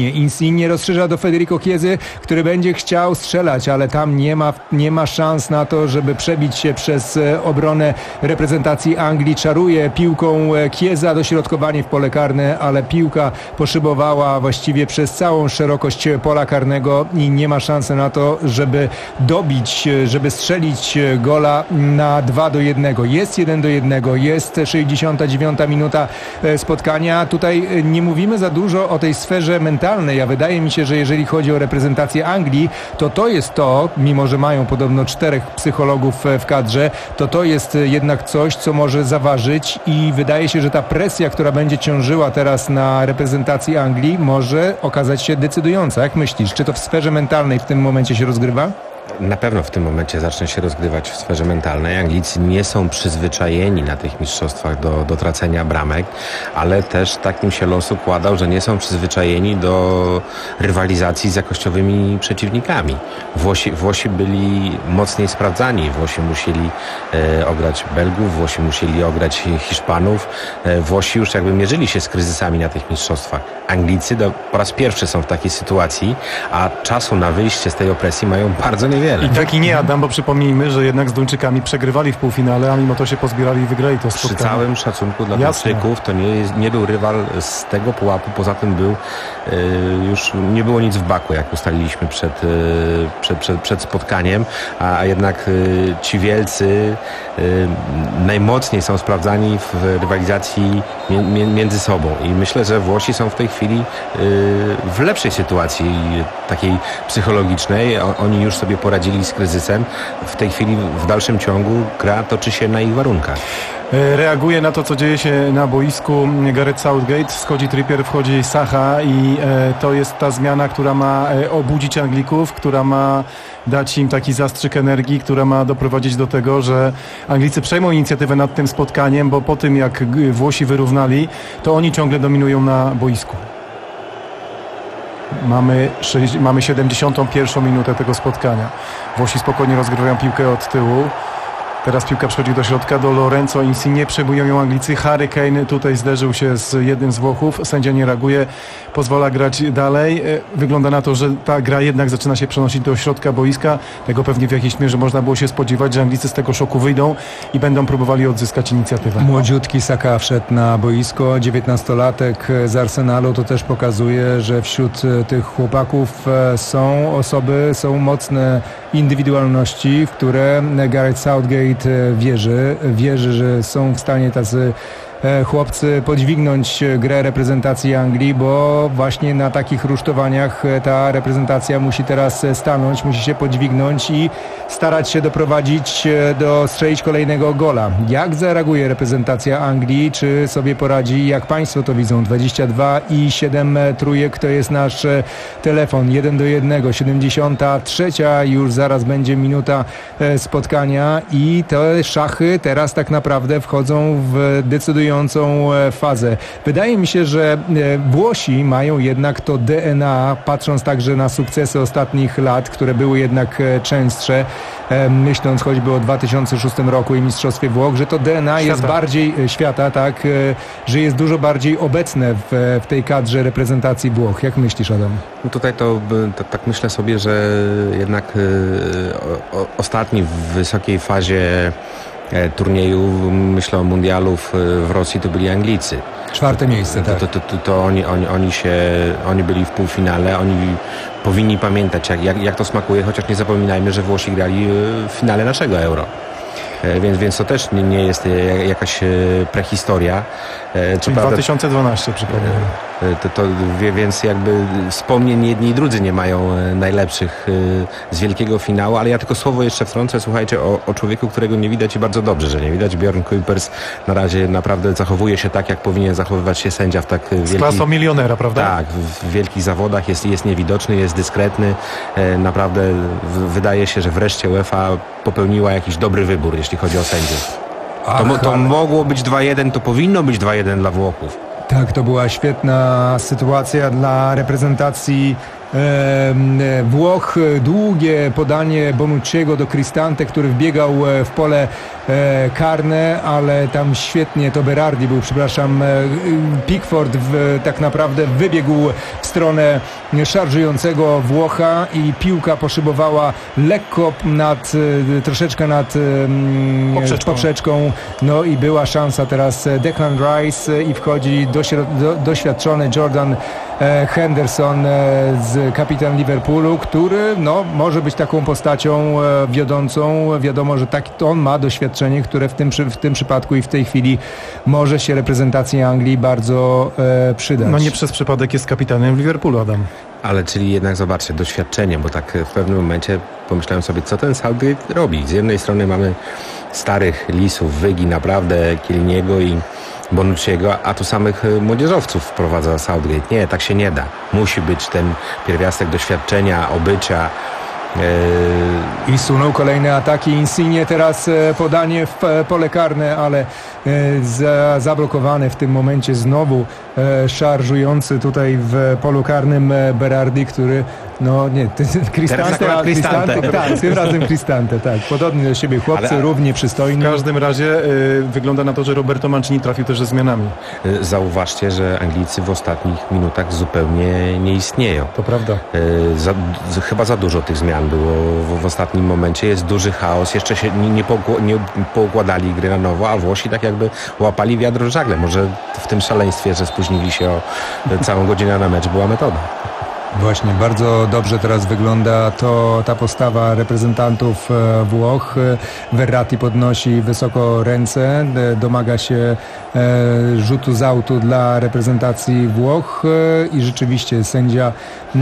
Insigne. Insigne rozszerza do Federico Chiezy, który będzie chciał strzelać, ale tam nie ma, nie ma szans na to, żeby przebić się przez obronę reprezentacji Anglii. Czaruje piłką Chiesa, dośrodkowanie w pole karne, ale piłka poszybowała właściwie przez całą szerokość pola karnego i nie ma szansy na to, żeby dobić, żeby strzelić gola na dwa do jednego. Jest jeden do jednego, jest sześćdziesiąta dziewiąta minuta spotkania. Tutaj nie mówimy za dużo o tej sferze mentalnej, a wydaje mi się, że jeżeli chodzi o reprezentację Anglii, to to jest to, mimo że mają podobno czterech psychologów w kadrze, to to jest jednak coś, co może zaważyć i wydaje się, że ta presja, która będzie ciążyła teraz na reprezentacji Anglii, może okazać się decydująca. Jak myślisz, czy to w sferze mentalnej w tym momencie się rozgrywa? Na pewno w tym momencie zacznie się rozgrywać w sferze mentalnej. Anglicy nie są przyzwyczajeni na tych mistrzostwach do, do tracenia bramek, ale też tak im się los układał, że nie są przyzwyczajeni do rywalizacji z jakościowymi przeciwnikami. Włosi, Włosi byli mocniej sprawdzani. Włosi musieli e, ograć Belgów, Włosi musieli ograć Hiszpanów. E, Włosi już jakby mierzyli się z kryzysami na tych mistrzostwach. Anglicy do, po raz pierwszy są w takiej sytuacji, a czasu na wyjście z tej opresji mają bardzo niewiele. I tak i nie, Adam, bo przypomnijmy, że jednak z Duńczykami przegrywali w półfinale, a mimo to się pozbierali i wygrali to spotkanie. Przy całym szacunku dla Duńczyków to nie, jest, nie był rywal z tego pułapu, poza tym był yy, już nie było nic w baku, jak ustaliliśmy przed, yy, przed, przed, przed spotkaniem, a, a jednak yy, ci wielcy yy, najmocniej są sprawdzani w rywalizacji mi, mi, między sobą i myślę, że Włosi są w tej chwili yy, w lepszej sytuacji takiej psychologicznej. O, oni już sobie poradzili z kryzysem. W tej chwili w dalszym ciągu gra toczy się na ich warunkach. Reaguje na to, co dzieje się na boisku Gareth Southgate. Schodzi Trippier, wchodzi Saha i e, to jest ta zmiana, która ma e, obudzić Anglików, która ma dać im taki zastrzyk energii, która ma doprowadzić do tego, że Anglicy przejmą inicjatywę nad tym spotkaniem, bo po tym jak Włosi wyrównali, to oni ciągle dominują na boisku. Mamy, mamy siedemdziesiątą pierwszą minutę tego spotkania. Włosi spokojnie rozgrywają piłkę od tyłu. Teraz piłka przechodzi do środka, do Lorenzo Insigne, przejmują ją Anglicy. Harry Kane tutaj zderzył się z jednym z Włochów. Sędzia nie reaguje, pozwala grać dalej. Wygląda na to, że ta gra jednak zaczyna się przenosić do środka boiska. Tego pewnie w jakiejś mierze można było się spodziewać, że Anglicy z tego szoku wyjdą i będą próbowali odzyskać inicjatywę. Młodziutki Saka wszedł na boisko, dziewiętnastolatek z Arsenalu. To też pokazuje, że wśród tych chłopaków są osoby, są mocne indywidualności, w które Gareth Southgate wierzy, wierzy, że są w stanie tacy chłopcy podźwignąć grę reprezentacji Anglii, bo właśnie na takich rusztowaniach ta reprezentacja musi teraz stanąć, musi się podźwignąć i starać się doprowadzić do strzelić kolejnego gola. Jak zareaguje reprezentacja Anglii? Czy sobie poradzi? Jak Państwo to widzą? dwadzieścia dwa i siedem trójek to jest nasz telefon. jeden do jednego, siedemdziesiąta trzecia już zaraz będzie minuta spotkania i te szachy teraz tak naprawdę wchodzą w decydującą fazę. Wydaje mi się, że Włosi mają jednak to D N A, patrząc także na sukcesy ostatnich lat, które były jednak częstsze, myśląc choćby o dwa tysiące szóstym roku i Mistrzostwie Włoch, że to D N A świata. jest bardziej świata, tak, że jest dużo bardziej obecne w, w tej kadrze reprezentacji Włoch. Jak myślisz, Adam? No tutaj to, to tak myślę sobie, że jednak o, o, ostatni w wysokiej fazie turnieju, myślę o mundialu w, w Rosji, to byli Anglicy. Czwarte miejsce, tak. To, to, to, to oni, oni, oni się, oni byli w półfinale, oni powinni pamiętać, jak, jak, jak to smakuje, chociaż nie zapominajmy, że Włosi grali w finale naszego Euro. Więc, więc to też nie, nie jest jakaś prehistoria. Czyli dwa tysiące dwunasty, przypomnę. To, to, więc jakby wspomnień jedni i drudzy nie mają najlepszych z wielkiego finału, ale ja tylko słowo jeszcze wtrącę, słuchajcie, o, o człowieku, którego nie widać i bardzo dobrze, że nie widać. Bjorn Kuipers na razie naprawdę zachowuje się tak, jak powinien zachowywać się sędzia w tak wielkich... Z klasą milionera, prawda? Tak, w wielkich zawodach jest, jest niewidoczny, jest dyskretny. Naprawdę wydaje się, że wreszcie UEFA popełniła jakiś dobry wybór, jeśli chodzi o sędziów. To, Ach, to ale... mogło być dwa jeden, to powinno być dwa jeden dla Włochów. Tak, to była świetna sytuacja dla reprezentacji Włoch. Długie podanie Bonucciego do Cristante, który wbiegał w pole karne, ale tam świetnie to Berardi był, przepraszam, Pickford w, tak naprawdę wybiegł w stronę szarżującego Włocha i piłka poszybowała lekko nad, troszeczkę nad poprzeczką. poprzeczką, no i była szansa teraz Declan Rice i wchodzi dośro- do, doświadczony Jordan Henderson, z kapitan Liverpoolu, który no, może być taką postacią wiodącą. Wiadomo, że tak, to on ma doświadczenie, które w tym, w tym przypadku i w tej chwili może się reprezentacji Anglii bardzo e, przydać. No nie przez przypadek jest kapitanem Liverpoolu, Adam. Ale czyli jednak zobaczcie, doświadczenie, bo tak w pewnym momencie pomyślałem sobie, co ten Southgate robi. Z jednej strony mamy starych lisów, Wygi, naprawdę Kieliniego i Bonucciego, a tu samych młodzieżowców wprowadza Southgate. Nie, tak się nie da. Musi być ten pierwiastek doświadczenia, obycia. I sunął kolejne ataki. Insigne teraz podanie w pole karne, ale za, zablokowane w tym momencie znowu szarżujący tutaj w polu karnym Berardi, który no nie, Cristante, a Cristante, tak, tym razem Cristante, tak. Podobni do siebie chłopcy, ale równie przystojni. W każdym razie y, wygląda na to, że Roberto Mancini trafił też ze zmianami. Zauważcie, że Anglicy w ostatnich minutach zupełnie nie istnieją. To prawda. Y, za, z, chyba za dużo tych zmian było w, w ostatnim momencie. Jest duży chaos. Jeszcze się nie, nie, poukł- nie poukładali gry na nowo, a Włosi tak jakby łapali wiadro w żagle. Może w tym szaleństwie, że spóźnili się o całą godzinę na mecz, była metoda. Właśnie, bardzo dobrze teraz wygląda to, ta postawa reprezentantów Włoch. Verratti podnosi wysoko ręce, domaga się rzutu z autu dla reprezentacji Włoch i rzeczywiście sędzia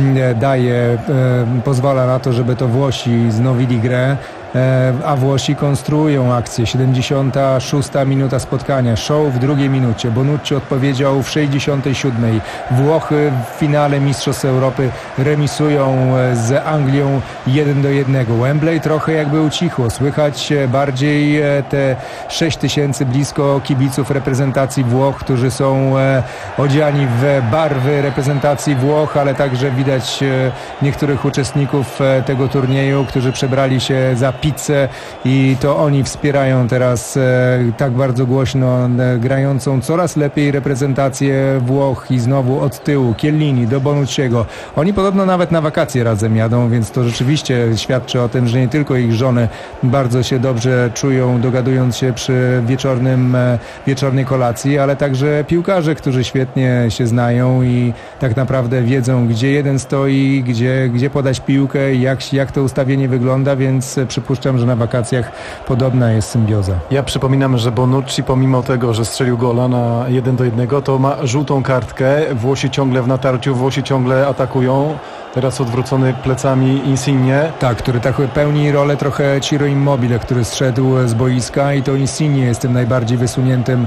daje, pozwala na to, żeby to Włosi znowili grę. A Włosi konstruują akcję. siedemdziesiąta szósta minuta spotkania. Show w drugiej minucie. Bonucci odpowiedział w sześćdziesiątej siódmej. Włochy w finale Mistrzostw Europy remisują z Anglią jeden do jednego. Wembley trochę jakby ucichło. Słychać bardziej te sześć tysięcy blisko kibiców reprezentacji Włoch, którzy są odziani w barwy reprezentacji Włoch, ale także widać niektórych uczestników tego turnieju, którzy przebrali się za pizzę i to oni wspierają teraz e, tak bardzo głośno e, grającą coraz lepiej reprezentację Włoch i znowu od tyłu Chiellini do Bonucciego. Oni podobno nawet na wakacje razem jadą, więc to rzeczywiście świadczy o tym, że nie tylko ich żony bardzo się dobrze czują, dogadując się przy wieczornym, e, wieczornej kolacji, ale także piłkarze, którzy świetnie się znają i tak naprawdę wiedzą, gdzie jeden stoi, gdzie, gdzie podać piłkę, jak, jak to ustawienie wygląda, więc przypuszczam, że na wakacjach podobna jest symbioza. Ja przypominam, że Bonucci pomimo tego, że strzelił gola na jeden do jednego, to ma żółtą kartkę. Włosi ciągle w natarciu, Włosi ciągle atakują. Teraz odwrócony plecami Insigne. Tak, który tak pełni rolę trochę Ciro Immobile, który zszedł z boiska i to Insigne jest tym najbardziej wysuniętym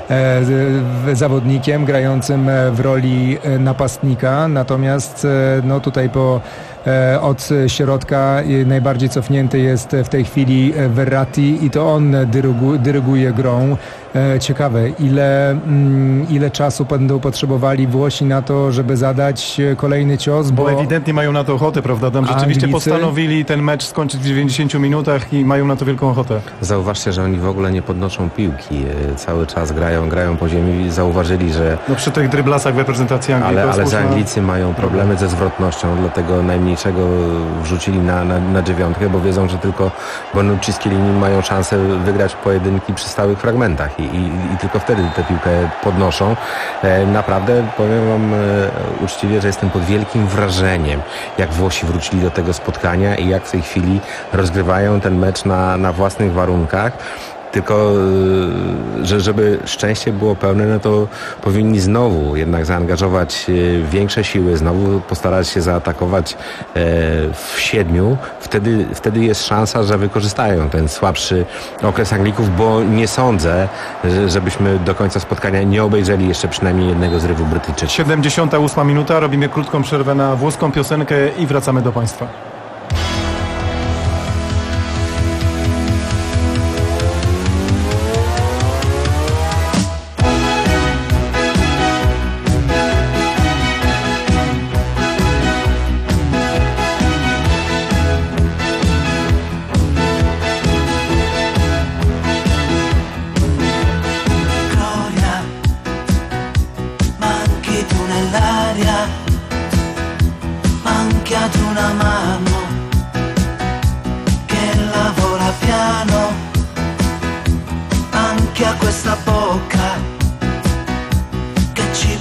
e, zawodnikiem, grającym w roli napastnika. Natomiast e, no tutaj po od środka najbardziej cofnięty jest w tej chwili Verratti i to on dyrygu, dyryguje grą. Ciekawe, ile, ile czasu będą potrzebowali Włosi na to, żeby zadać kolejny cios, bo, bo ewidentnie mają na to ochotę, prawda? Tam rzeczywiście Anglicy postanowili ten mecz skończyć w dziewięćdziesięciu minutach i mają na to wielką ochotę. Zauważcie, że oni w ogóle nie podnoszą piłki. Cały czas grają, grają po ziemi. Zauważyli, że... No przy tych dryblasach w reprezentacji Anglii. Ale, ale Anglicy mają problemy ze zwrotnością, dlatego najmniejszego wrzucili na, na, na dziewiątkę, bo wiedzą, że tylko Bonucci z Chiellini mają szansę wygrać pojedynki przy stałych fragmentach i, i, i tylko wtedy tę piłkę podnoszą. E, naprawdę powiem wam e, uczciwie, że jestem pod wielkim wrażeniem, jak Włosi wrócili do tego spotkania i jak w tej chwili rozgrywają ten mecz na, na własnych warunkach. Tylko, że żeby szczęście było pełne, no to powinni znowu jednak zaangażować większe siły, znowu postarać się zaatakować w siedmiu. Wtedy, wtedy jest szansa, że wykorzystają ten słabszy okres Anglików, bo nie sądzę, żebyśmy do końca spotkania nie obejrzeli jeszcze przynajmniej jednego zrywu Brytyjczyków. siedemdziesiąta ósma minuta, robimy krótką przerwę na włoską piosenkę i wracamy do Państwa.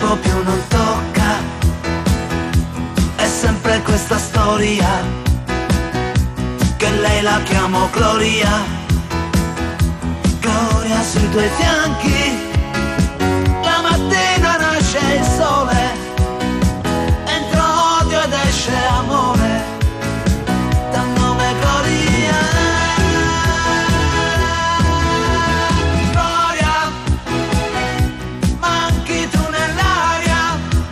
più non tocca. È sempre questa storia, che lei la chiamo Gloria. Gloria sui tuoi fianchi, la mattina nasce il sole, entra odio ed esce amore, dal nome Gloria. Gloria, manchi tu nell'aria,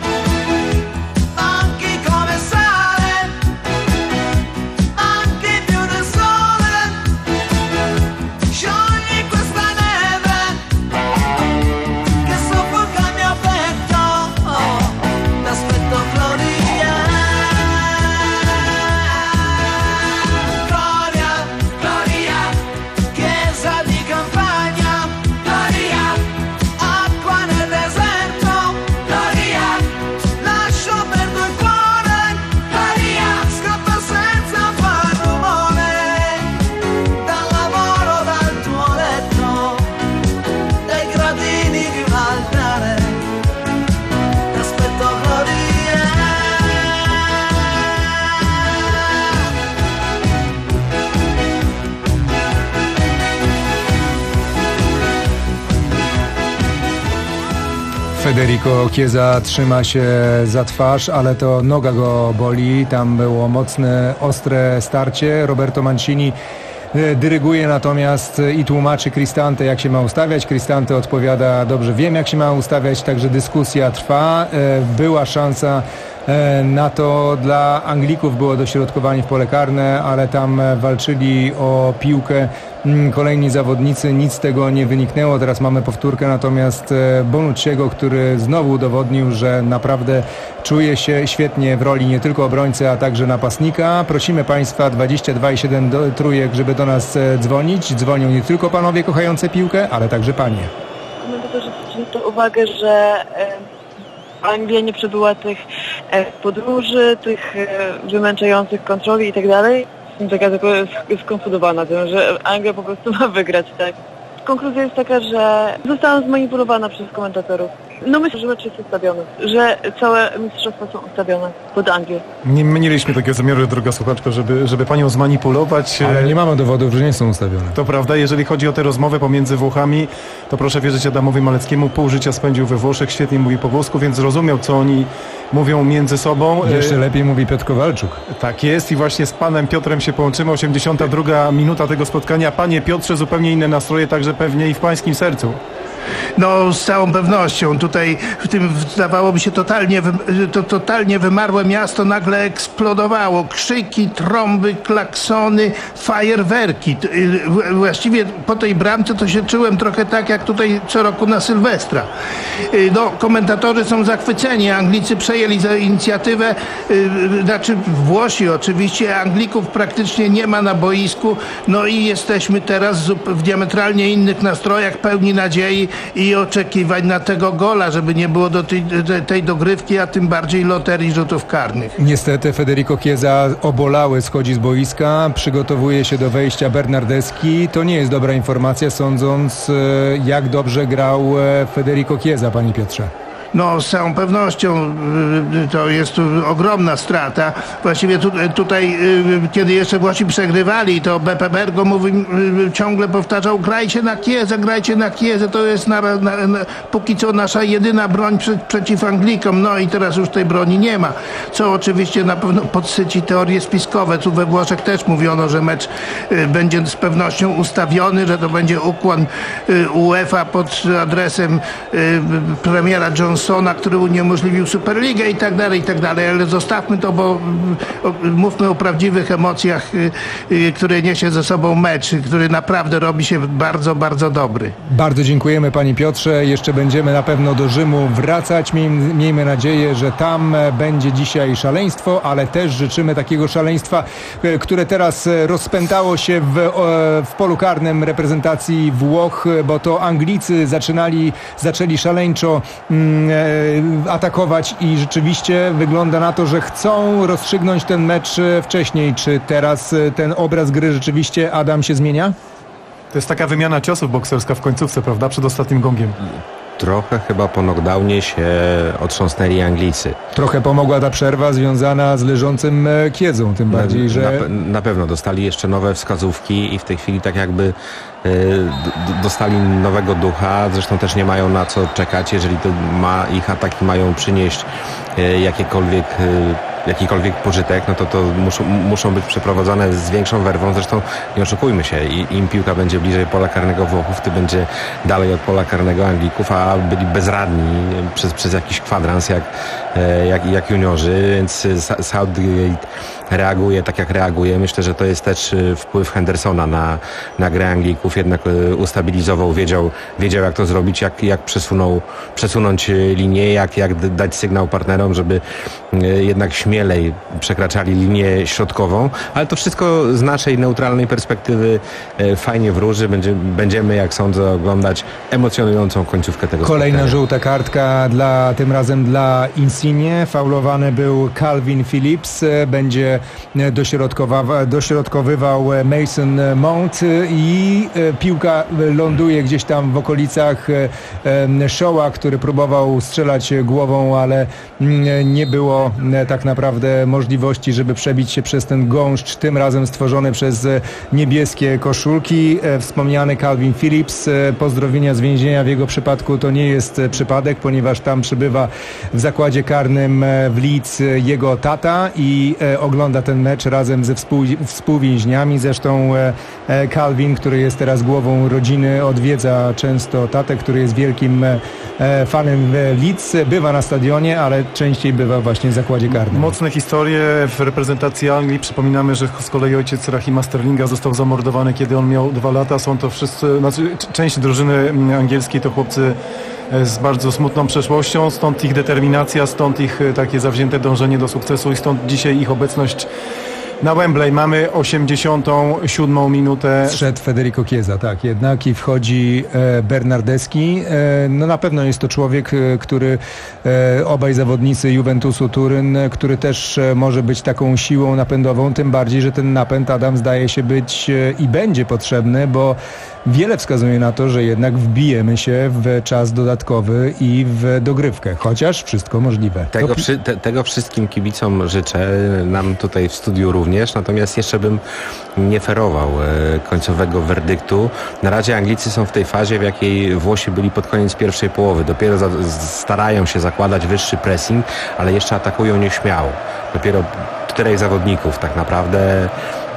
manchi come sale, manchi più del sole, sciogli questa neve che soffoca il mio petto, oh, t'aspetto Gloria. Gloria, Gloria, chiesa di campagna, Gloria, acqua nel deserto, Gloria, lascio perdo il cuore, Gloria, scappa senza far rumore, dal lavoro, dal tuo letto, dai gradini di un altare, t'aspetto Gloria. Federico Chiesa trzyma się za twarz, ale to noga go boli. Tam było mocne, ostre starcie. Roberto Mancini e, dyryguje natomiast i tłumaczy Cristante, jak się ma ustawiać. Cristante odpowiada: dobrze, wiem, jak się ma ustawiać, także dyskusja trwa. E, Była szansa e, na to dla Anglików, było dośrodkowanie w pole karne, ale tam e, walczyli o piłkę mm, kolejni zawodnicy, nic z tego nie wyniknęło. Teraz mamy powtórkę, natomiast e, Bonucciego, który znowu udowodnił, że naprawdę czuje się świetnie w roli nie tylko obrońcy, a także napastnika. Prosimy Państwa, dwadzieścia dwa i siedem do, trójek, żeby do nas e, dzwonić. Dzwonią nie tylko panowie kochające piłkę, ale także panie. Komentatorzy zwrócili uwagę, że e, Anglia nie przebyła tych e, podróży, tych e, wymęczających kontroli i tak dalej. Jestem taka tylko skonfudowana tym, że Anglia po prostu ma wygrać, tak. Konkluzja jest taka, że została zmanipulowana przez komentatorów. No myślę, że mecz jest ustawiony, że całe mistrzostwa są ustawione pod Anglię. Nie mieliśmy takiego zamiaru, droga słuchaczko, żeby, żeby panią zmanipulować. Ale nie mamy dowodów, że nie są ustawione. To prawda, jeżeli chodzi o tę rozmowę pomiędzy Włochami, to proszę wierzyć Adamowi Maleckiemu, pół życia spędził we Włoszech, świetnie mówi po włosku, więc zrozumiał, co oni mówią między sobą. Jeszcze lepiej mówi Piotr Kowalczuk. Tak jest i właśnie z panem Piotrem się połączymy. osiemdziesiąta druga minuta tego spotkania. Panie Piotrze, zupełnie inne nastroje, także pewnie i w pańskim sercu. No, z całą pewnością. Tutaj w tym zdawało mi się totalnie, wy- to totalnie wymarłe miasto nagle eksplodowało. Krzyki, trąby, klaksony, fajerwerki. T- y- Właściwie po tej bramce to się czułem trochę tak jak tutaj co roku na Sylwestra. Y, No, komentatorzy są zachwyceni. Anglicy przejęli za inicjatywę. y, Znaczy Włosi oczywiście. Anglików praktycznie nie ma na boisku. No i jesteśmy teraz zup- w diametralnie innych nastrojach, pełni nadziei i oczekiwań na tego gola, żeby nie było do tej, tej dogrywki, a tym bardziej loterii rzutów karnych. Niestety Federico Chiesa obolały schodzi z boiska, przygotowuje się do wejścia Bernardeschi. To nie jest dobra informacja, sądząc, jak dobrze grał Federico Chiesa, panie Piotrze. No, z całą pewnością y, to jest tu ogromna strata. Właściwie tu, tutaj, y, kiedy jeszcze Włosi przegrywali, to Beppe Bergo mówi, y, ciągle powtarzał: grajcie na Chiesę, grajcie na Chiesę, to jest na, na, na, póki co nasza jedyna broń przy, przeciw Anglikom. No i teraz już tej broni nie ma, co oczywiście na pewno podsyci teorie spiskowe. Tu we Włoszech też mówiono, że mecz y, będzie z pewnością ustawiony, że to będzie ukłon y, UEFA pod adresem y, premiera Johnsona, który uniemożliwił Superligę i tak dalej, i tak dalej, ale zostawmy to, bo o, mówmy o prawdziwych emocjach, y, y, które niesie ze sobą mecz, który naprawdę robi się bardzo, bardzo dobry. Bardzo dziękujemy panie Piotrze. Jeszcze będziemy na pewno do Rzymu wracać. Miej, miejmy nadzieję, że tam będzie dzisiaj szaleństwo, ale też życzymy takiego szaleństwa, które teraz rozpętało się w, w polu karnym reprezentacji Włoch, bo to Anglicy zaczynali, zaczęli szaleńczo mm, atakować i rzeczywiście wygląda na to, że chcą rozstrzygnąć ten mecz wcześniej. Czy teraz ten obraz gry rzeczywiście, Adam, się zmienia? To jest taka wymiana ciosów bokserska w końcówce, prawda? Przed ostatnim gongiem. trochę chyba po knockdownie się otrząsnęli Anglicy. Trochę pomogła ta przerwa związana z leżącym Chiedzą, tym bardziej, na, że... Na, na pewno dostali jeszcze nowe wskazówki i w tej chwili tak jakby y, d, dostali nowego ducha, zresztą też nie mają na co czekać, jeżeli to ma, ich ataki mają przynieść y, jakiekolwiek y, jakikolwiek pożytek, no to to muszą, muszą być przeprowadzone z większą werwą. Zresztą nie oszukujmy się, im piłka będzie bliżej pola karnego Włochów, tym będzie dalej od pola karnego Anglików, a byli bezradni przez, przez jakiś kwadrans jak, jak, jak juniorzy, więc Southgate reaguje tak jak reaguje. Myślę, że to jest też wpływ Hendersona na, na grę Anglików. Jednak ustabilizował, wiedział, wiedział jak to zrobić, jak, jak przesunął, przesunąć linię, jak, jak dać sygnał partnerom, żeby jednak śmielej przekraczali linię środkową, ale to wszystko z naszej neutralnej perspektywy fajnie wróży. Będzie, będziemy, jak sądzę, oglądać emocjonującą końcówkę tego Kolejna spotkania. żółta kartka dla, tym razem dla Insigne. Faulowany był Calvin Phillips. Będzie dośrodkowa- dośrodkowywał Mason Mount i piłka ląduje gdzieś tam w okolicach Shaw'a, który próbował strzelać głową, ale nie było tak naprawdę możliwości, żeby przebić się przez ten gąszcz, tym razem stworzony przez niebieskie koszulki. Wspomniany Calvin Phillips, pozdrowienia z więzienia, w jego przypadku to nie jest przypadek, ponieważ tam przybywa w zakładzie karnym w Leeds jego tata i ogląda ten mecz razem ze współ, współwięźniami. Zresztą Calvin, który jest teraz głową rodziny, odwiedza często tatę, który jest wielkim fanem Leeds, bywa na stadionie, ale częściej bywa właśnie w zakładzie karnym. Mocne historie w reprezentacji Anglii. Przypominamy, że z kolei ojciec Rahima Sterlinga został zamordowany, kiedy on miał dwa lata. Są to wszyscy, znaczy część drużyny angielskiej to chłopcy z bardzo smutną przeszłością, stąd ich determinacja, stąd ich takie zawzięte dążenie do sukcesu i stąd dzisiaj ich obecność na Wembley. Mamy osiemdziesiątą siódmą minutę. Zszedł Federico Chiesa, tak, jednak i wchodzi e, Bernardeschi. E, no na pewno jest to człowiek, e, który e, obaj zawodnicy Juventusu Turyn, e, który też e, może być taką siłą napędową, tym bardziej, że ten napęd, Adam, zdaje się być e, i będzie potrzebny, bo wiele wskazuje na to, że jednak wbijemy się w czas dodatkowy i w dogrywkę, chociaż wszystko możliwe. Tego, to... przy, te, tego wszystkim kibicom życzę, nam tutaj w studiu również, natomiast jeszcze bym nie ferował e, końcowego werdyktu. Na razie Anglicy są w tej fazie, w jakiej Włosi byli pod koniec pierwszej połowy. Dopiero za, starają się zakładać wyższy pressing, ale jeszcze atakują nieśmiało. Dopiero czterech zawodników tak naprawdę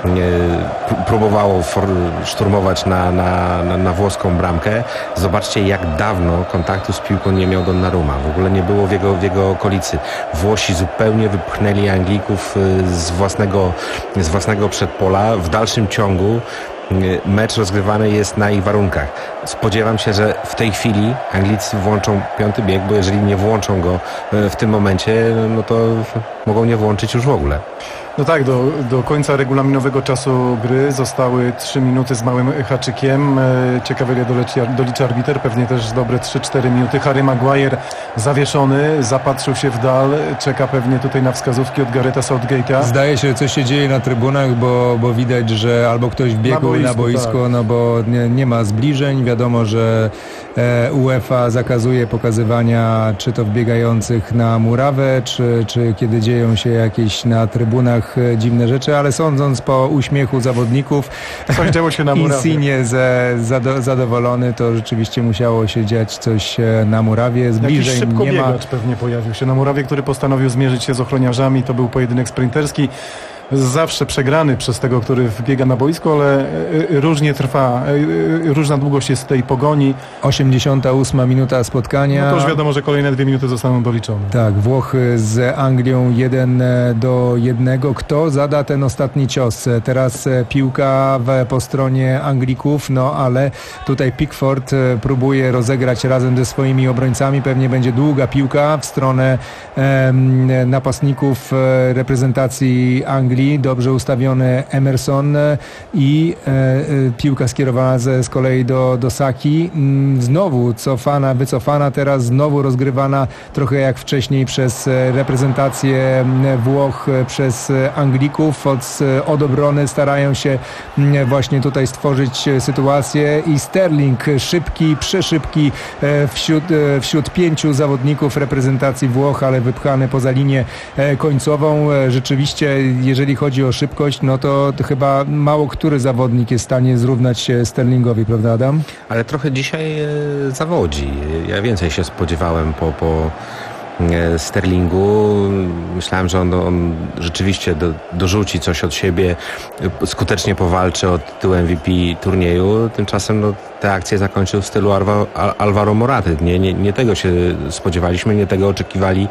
próbowało for, szturmować na, na, na, na włoską bramkę. Zobaczcie, jak dawno kontaktu z piłką nie miał Donnarumma. W ogóle nie było w jego, w jego okolicy. Włosi zupełnie wypchnęli Anglików z własnego, z własnego przedpola. W dalszym ciągu mecz rozgrywany jest na ich warunkach. Spodziewam się, że w tej chwili Anglicy włączą piąty bieg, bo jeżeli nie włączą go w tym momencie, no to mogą nie włączyć już w ogóle. No tak, do, do końca regulaminowego czasu gry zostały trzy minuty z małym haczykiem. Ciekawe, ile dolicza, dolicza arbiter, pewnie też dobre trzy cztery minuty. Harry Maguire zawieszony, zapatrzył się w dal, czeka pewnie tutaj na wskazówki od Garetha Southgate'a. Zdaje się, coś się dzieje na trybunach, bo, bo widać, że albo ktoś wbiegł na boisko, na boisko tak. No bo nie, nie ma zbliżeń. Wiadomo, że e, UEFA zakazuje pokazywania czy to wbiegających na murawę, czy, czy kiedy dzieją się jakieś na trybunach dziwne rzeczy, ale sądząc po uśmiechu zawodników, coś działo się na murawie. Insigne zado, zadowolony, to rzeczywiście musiało się dziać coś na murawie. Zbliżeń Jakiś nie ma. Szybkobiegacz pewnie pojawił się na murawie, który postanowił zmierzyć się z ochroniarzami. To był pojedynek sprinterski. Zawsze przegrany przez tego, który wbiega na boisko, ale różnie trwa, różna długość jest tej pogoni. osiemdziesiąta ósma minuta spotkania. No to już wiadomo, że kolejne dwie minuty zostaną doliczone. Tak, Włochy z Anglią jeden do jednego. Kto zada ten ostatni cios? Teraz piłka w, po stronie Anglików, no ale tutaj Pickford próbuje rozegrać razem ze swoimi obrońcami. Pewnie będzie długa piłka w stronę em, napastników reprezentacji Anglii. Anglii, dobrze ustawiony Emerson i e, e, piłka skierowana z, z kolei do, do Saki. Mm, znowu cofana, wycofana, teraz znowu rozgrywana trochę jak wcześniej przez reprezentację Włoch, przez Anglików. Od, od obrony starają się właśnie tutaj stworzyć sytuację i Sterling szybki, przeszybki wśród, wśród pięciu zawodników reprezentacji Włoch, ale wypchany poza linię końcową. Rzeczywiście, jeżeli chodzi o szybkość, no to, to chyba mało który zawodnik jest w stanie zrównać się Sterlingowi, prawda Adam? Ale trochę dzisiaj zawodzi. Ja więcej się spodziewałem po, po Sterlingu. Myślałem, że on, on rzeczywiście do, dorzuci coś od siebie, skutecznie powalczy o tytuł M V P turnieju. Tymczasem no, te akcje zakończył w stylu Alva, Al, Alvaro Moraty. Nie, nie, nie tego się spodziewaliśmy, nie tego oczekiwali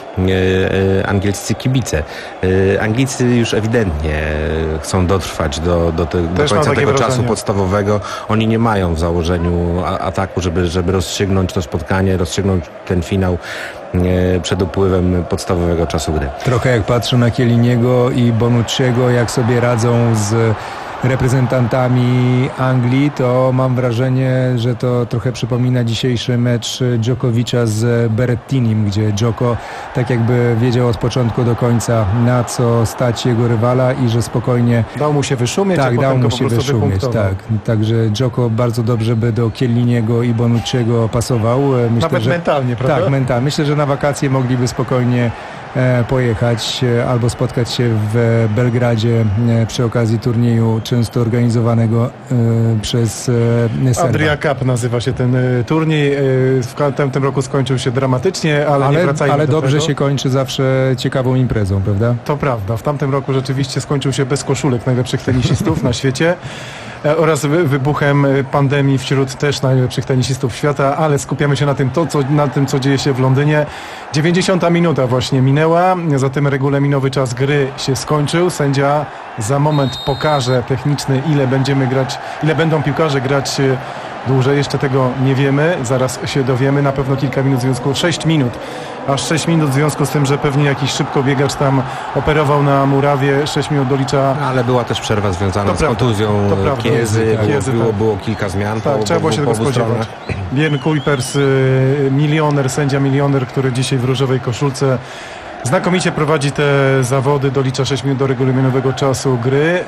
angielscy kibice. Anglicy już ewidentnie chcą dotrwać do, do, te, do końca tego wrażenie. czasu podstawowego. Oni nie mają w założeniu ataku, żeby, żeby rozstrzygnąć to spotkanie, rozstrzygnąć ten finał przed upływem podstawowego czasu gry. Trochę jak patrzę na Chielliniego i Bonucciego, jak sobie radzą z reprezentantami Anglii, to mam wrażenie, że to trochę przypomina dzisiejszy mecz Djokovicza z Berrettinim, gdzie Djoko tak jakby wiedział od początku do końca, na co stać jego rywala i że spokojnie dał mu się wyszumieć, tak, dał mu się wyszumieć, tak. Także Djoko bardzo dobrze by do Chielliniego i Bonucciego pasował. Myślę, Nawet że, mentalnie, prawda? Tak, mentalnie. Myślę, że na wakacje mogliby spokojnie e, pojechać e, albo spotkać się w Belgradzie e, przy okazji turnieju często organizowanego e, przez e, Serba. Adria Cup nazywa się ten e, turniej. E, w tamtym roku skończył się dramatycznie, ale, ale nie wracajmy Ale do dobrze tego. się kończy zawsze ciekawą imprezą, prawda? To prawda. W tamtym roku rzeczywiście skończył się bez koszulek najlepszych tenisistów na świecie e, oraz wy, wybuchem pandemii wśród też najlepszych tenisistów świata, ale skupiamy się na tym, to, co, na tym, co dzieje się w Londynie. dziewięćdziesiąta minuta właśnie minęła, zatem regulaminowy czas gry się skończył. Sędzia za moment pokaże techniczny, ile będziemy grać, ile będą piłkarze grać dłużej. Jeszcze tego nie wiemy, zaraz się dowiemy. Na pewno kilka minut w związku, sześć minut. Aż sześć minut w związku z tym, że pewnie jakiś szybkobiegacz tam operował na murawie. sześć minut dolicza. Ale była też przerwa związana to z prawda, kontuzją Kiezy. Tak, było, Kiezy, było, tak. było kilka zmian. Tak, po, trzeba było się tego spodziewać. Björn Kuipers, milioner, sędzia milioner, który dzisiaj w różowej koszulce znakomicie prowadzi te zawody, dolicza sześć minut do regulaminowego czasu gry.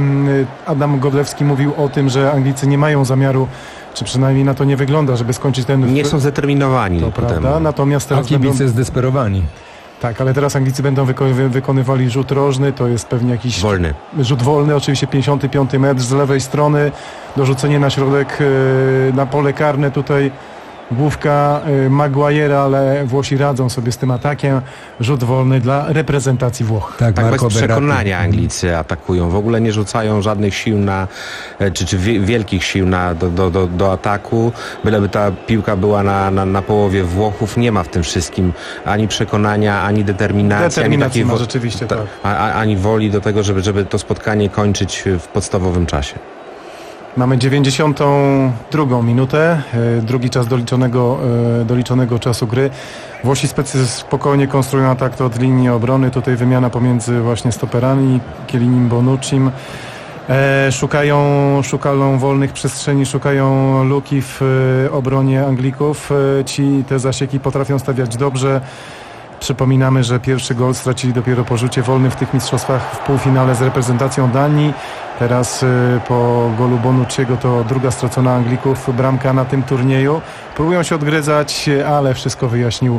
Adam Godlewski mówił o tym, że Anglicy nie mają zamiaru, czy przynajmniej na to nie wygląda, żeby skończyć ten... Nie są zdeterminowani. To prawda, natomiast teraz a kibice będą... zdesperowani. Tak, ale teraz Anglicy będą wyko- wykonywali rzut rożny, to jest pewnie jakiś... Wolny. Rzut wolny, oczywiście pięćdziesiąty piąty metr z lewej strony, dorzucenie na środek, na pole karne tutaj. Główka Maguire'a, ale Włosi radzą sobie z tym atakiem. Rzut wolny dla reprezentacji Włoch. Tak, tak bez przekonania Anglicy atakują. W ogóle nie rzucają żadnych sił na, czy, czy wielkich sił na, do, do, do, do ataku. Byleby ta piłka była na, na, na połowie Włochów. Nie ma w tym wszystkim ani przekonania, ani determinacji. Determinacji ani ma wo- rzeczywiście, ta, tak. a, ani woli do tego, żeby, żeby to spotkanie kończyć w podstawowym czasie. Mamy dziewięćdziesiątą drugą minutę, drugi czas doliczonego, doliczonego czasu gry. Włosi specy spokojnie konstruują atak od linii obrony. Tutaj wymiana pomiędzy właśnie stoperami, Chiellinim, Bonuccim. E, szukają, szukają wolnych przestrzeni, szukają luki w obronie Anglików. E, ci te zasieki potrafią stawiać dobrze. Przypominamy, że pierwszy gol stracili dopiero po rzucie wolnym w tych mistrzostwach w półfinale z reprezentacją Danii. Teraz y, po golu Bonucciego to druga stracona Anglików bramka na tym turnieju. Próbują się odgryzać, ale wszystko wyjaśnił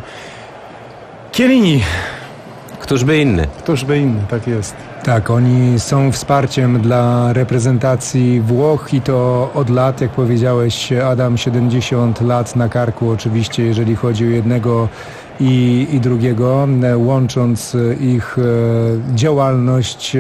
Chiellini. Któż by inny? Któż by inny, tak jest. Tak, oni są wsparciem dla reprezentacji Włoch i to od lat, jak powiedziałeś Adam, siedemdziesiąt lat na karku oczywiście, jeżeli chodzi o jednego i, i drugiego, łącząc ich e, działalność e,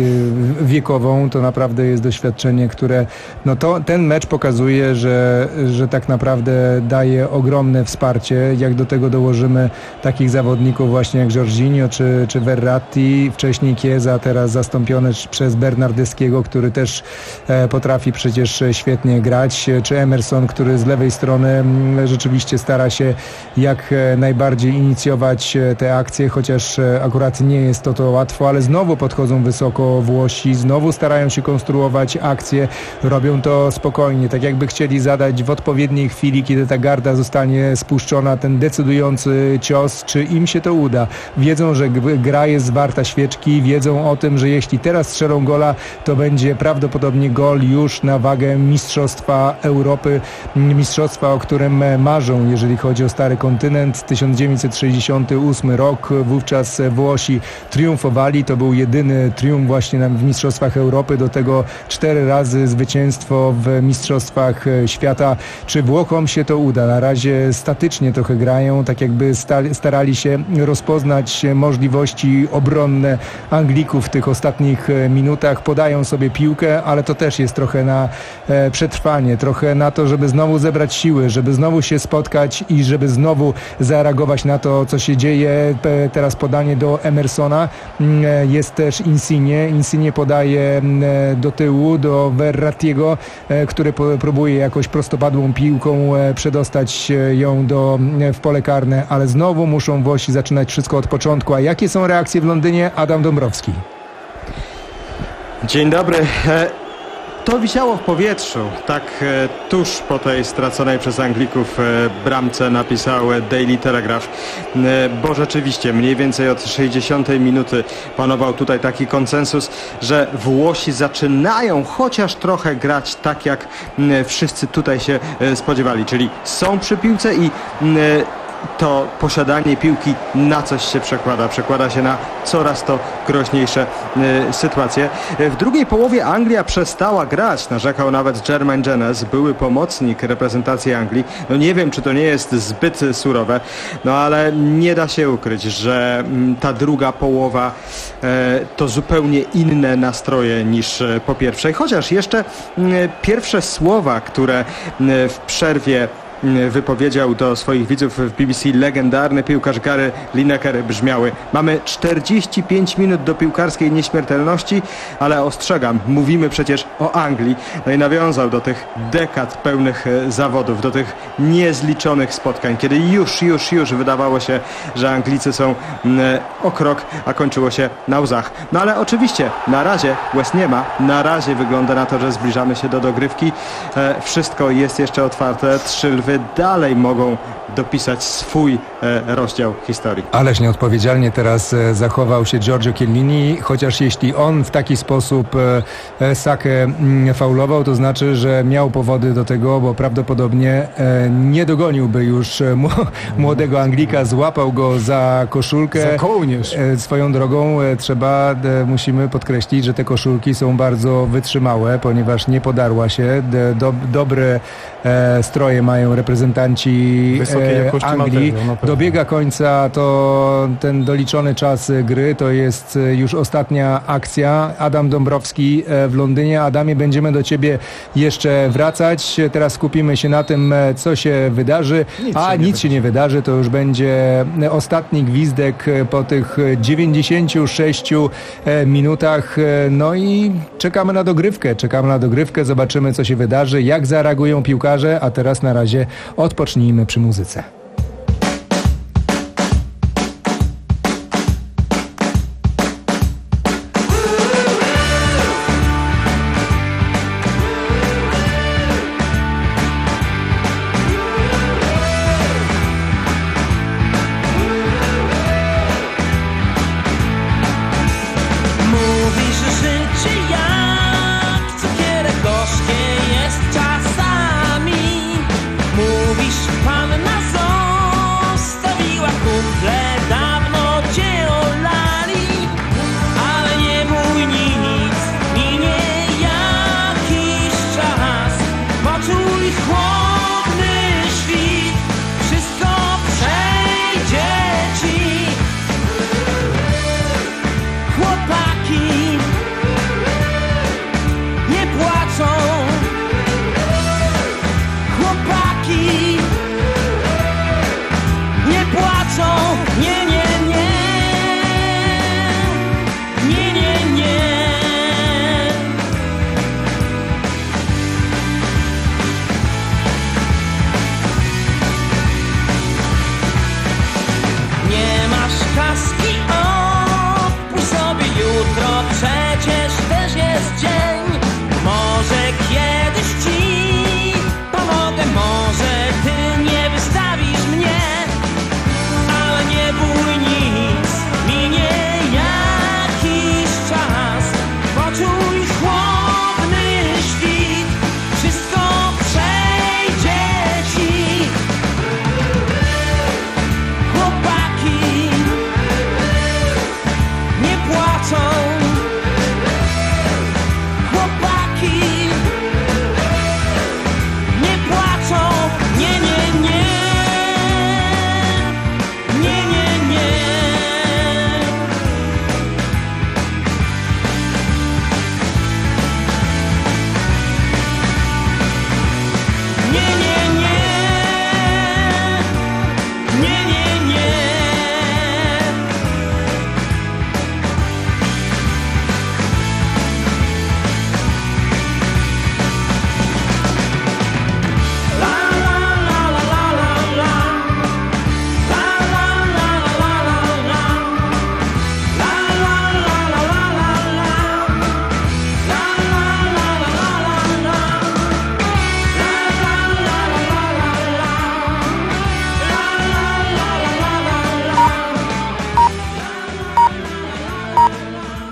wiekową, to naprawdę jest doświadczenie, które, no to ten mecz pokazuje, że, że tak naprawdę daje ogromne wsparcie. Jak do tego dołożymy takich zawodników właśnie jak Jorginho czy, czy Verratti, wcześniej Chiesa, teraz zastąpiony przez Bernardeschiego, który też e, potrafi przecież świetnie grać, czy Emerson, który z lewej strony m, rzeczywiście stara się jak najbardziej bardziej inicjować te akcje, chociaż akurat nie jest to to łatwo, ale znowu podchodzą wysoko Włosi, znowu starają się konstruować akcje, robią to spokojnie, tak jakby chcieli zadać w odpowiedniej chwili, kiedy ta garda zostanie spuszczona, ten decydujący cios, czy im się to uda. Wiedzą, że gra jest warta świeczki, wiedzą o tym, że jeśli teraz strzelą gola, to będzie prawdopodobnie gol już na wagę Mistrzostwa Europy, mistrzostwa, o którym marzą, jeżeli chodzi o stary kontynent. tysiąc dziewięćset sześćdziesiąty ósmy rok, wówczas Włosi triumfowali, to był jedyny triumf właśnie w Mistrzostwach Europy, do tego cztery razy zwycięstwo w Mistrzostwach Świata. Czy Włochom się to uda? Na razie statycznie trochę grają, tak jakby starali się rozpoznać możliwości obronne Anglików w tych ostatnich minutach, podają sobie piłkę, ale to też jest trochę na e, przetrwanie, trochę na to, żeby znowu zebrać siły, żeby znowu się spotkać i żeby znowu zareagować na to, co się dzieje. E, teraz podanie do Emersona, e, jest też Insigne, Insigne podaje e, do tyłu, do Verrattiego, e, który po, próbuje jakoś prostopadłą piłką e, przedostać ją do, e, w pole karne, ale znowu muszą Włosi zaczynać wszystko od początku. A jakie są reakcje w Londynie? Adam Dąbrowski. Dzień dobry. To wisiało w powietrzu. Tak tuż po tej straconej przez Anglików bramce napisał Daily Telegraph. Bo rzeczywiście mniej więcej od sześćdziesiątej minuty panował tutaj taki konsensus, że Włosi zaczynają chociaż trochę grać tak, jak wszyscy tutaj się spodziewali. Czyli są przy piłce i to posiadanie piłki na coś się przekłada. Przekłada się na coraz to groźniejsze y, sytuacje. W drugiej połowie Anglia przestała grać, narzekał nawet Jermaine Jenas, były pomocnik reprezentacji Anglii. No nie wiem, czy to nie jest zbyt surowe, no ale nie da się ukryć, że m, ta druga połowa y, to zupełnie inne nastroje niż y, po pierwszej. Chociaż jeszcze y, pierwsze słowa, które y, w przerwie wypowiedział do swoich widzów w B B C legendarny piłkarz Gary Lineker brzmiały: mamy czterdzieści pięć minut do piłkarskiej nieśmiertelności, ale ostrzegam, mówimy przecież o Anglii. No i nawiązał do tych dekad pełnych zawodów, do tych niezliczonych spotkań, kiedy już, już, już wydawało się, że Anglicy są o krok, a kończyło się na łzach. No ale oczywiście na razie łez nie ma, na razie wygląda na to, że zbliżamy się do dogrywki. Wszystko jest jeszcze otwarte, trzy lwy dalej mogą dopisać swój e, rozdział historii. Ależ nieodpowiedzialnie teraz e, zachował się Giorgio Chiellini, chociaż jeśli on w taki sposób e, Sakę m, faulował, to znaczy, że miał powody do tego, bo prawdopodobnie e, nie dogoniłby już e, młodego Anglika, złapał go za koszulkę. Za kołnierz. E, swoją drogą e, trzeba, e, musimy podkreślić, że te koszulki są bardzo wytrzymałe, ponieważ nie podarła się. De, do, dobre e, stroje mają reprezentanci e, Anglii. Materiał, no dobiega końca to ten doliczony czas gry, to jest już ostatnia akcja. Adam Dąbrowski w Londynie. Adamie, będziemy do ciebie jeszcze wracać. Teraz skupimy się na tym, co się wydarzy. Nic A się nic się nie wydarzy, to już będzie ostatni gwizdek po tych dziewięćdziesięciu sześciu minutach. No i czekamy na dogrywkę. Czekamy na dogrywkę, zobaczymy, co się wydarzy, jak zareagują piłkarze, a teraz na razie odpocznijmy przy muzyce.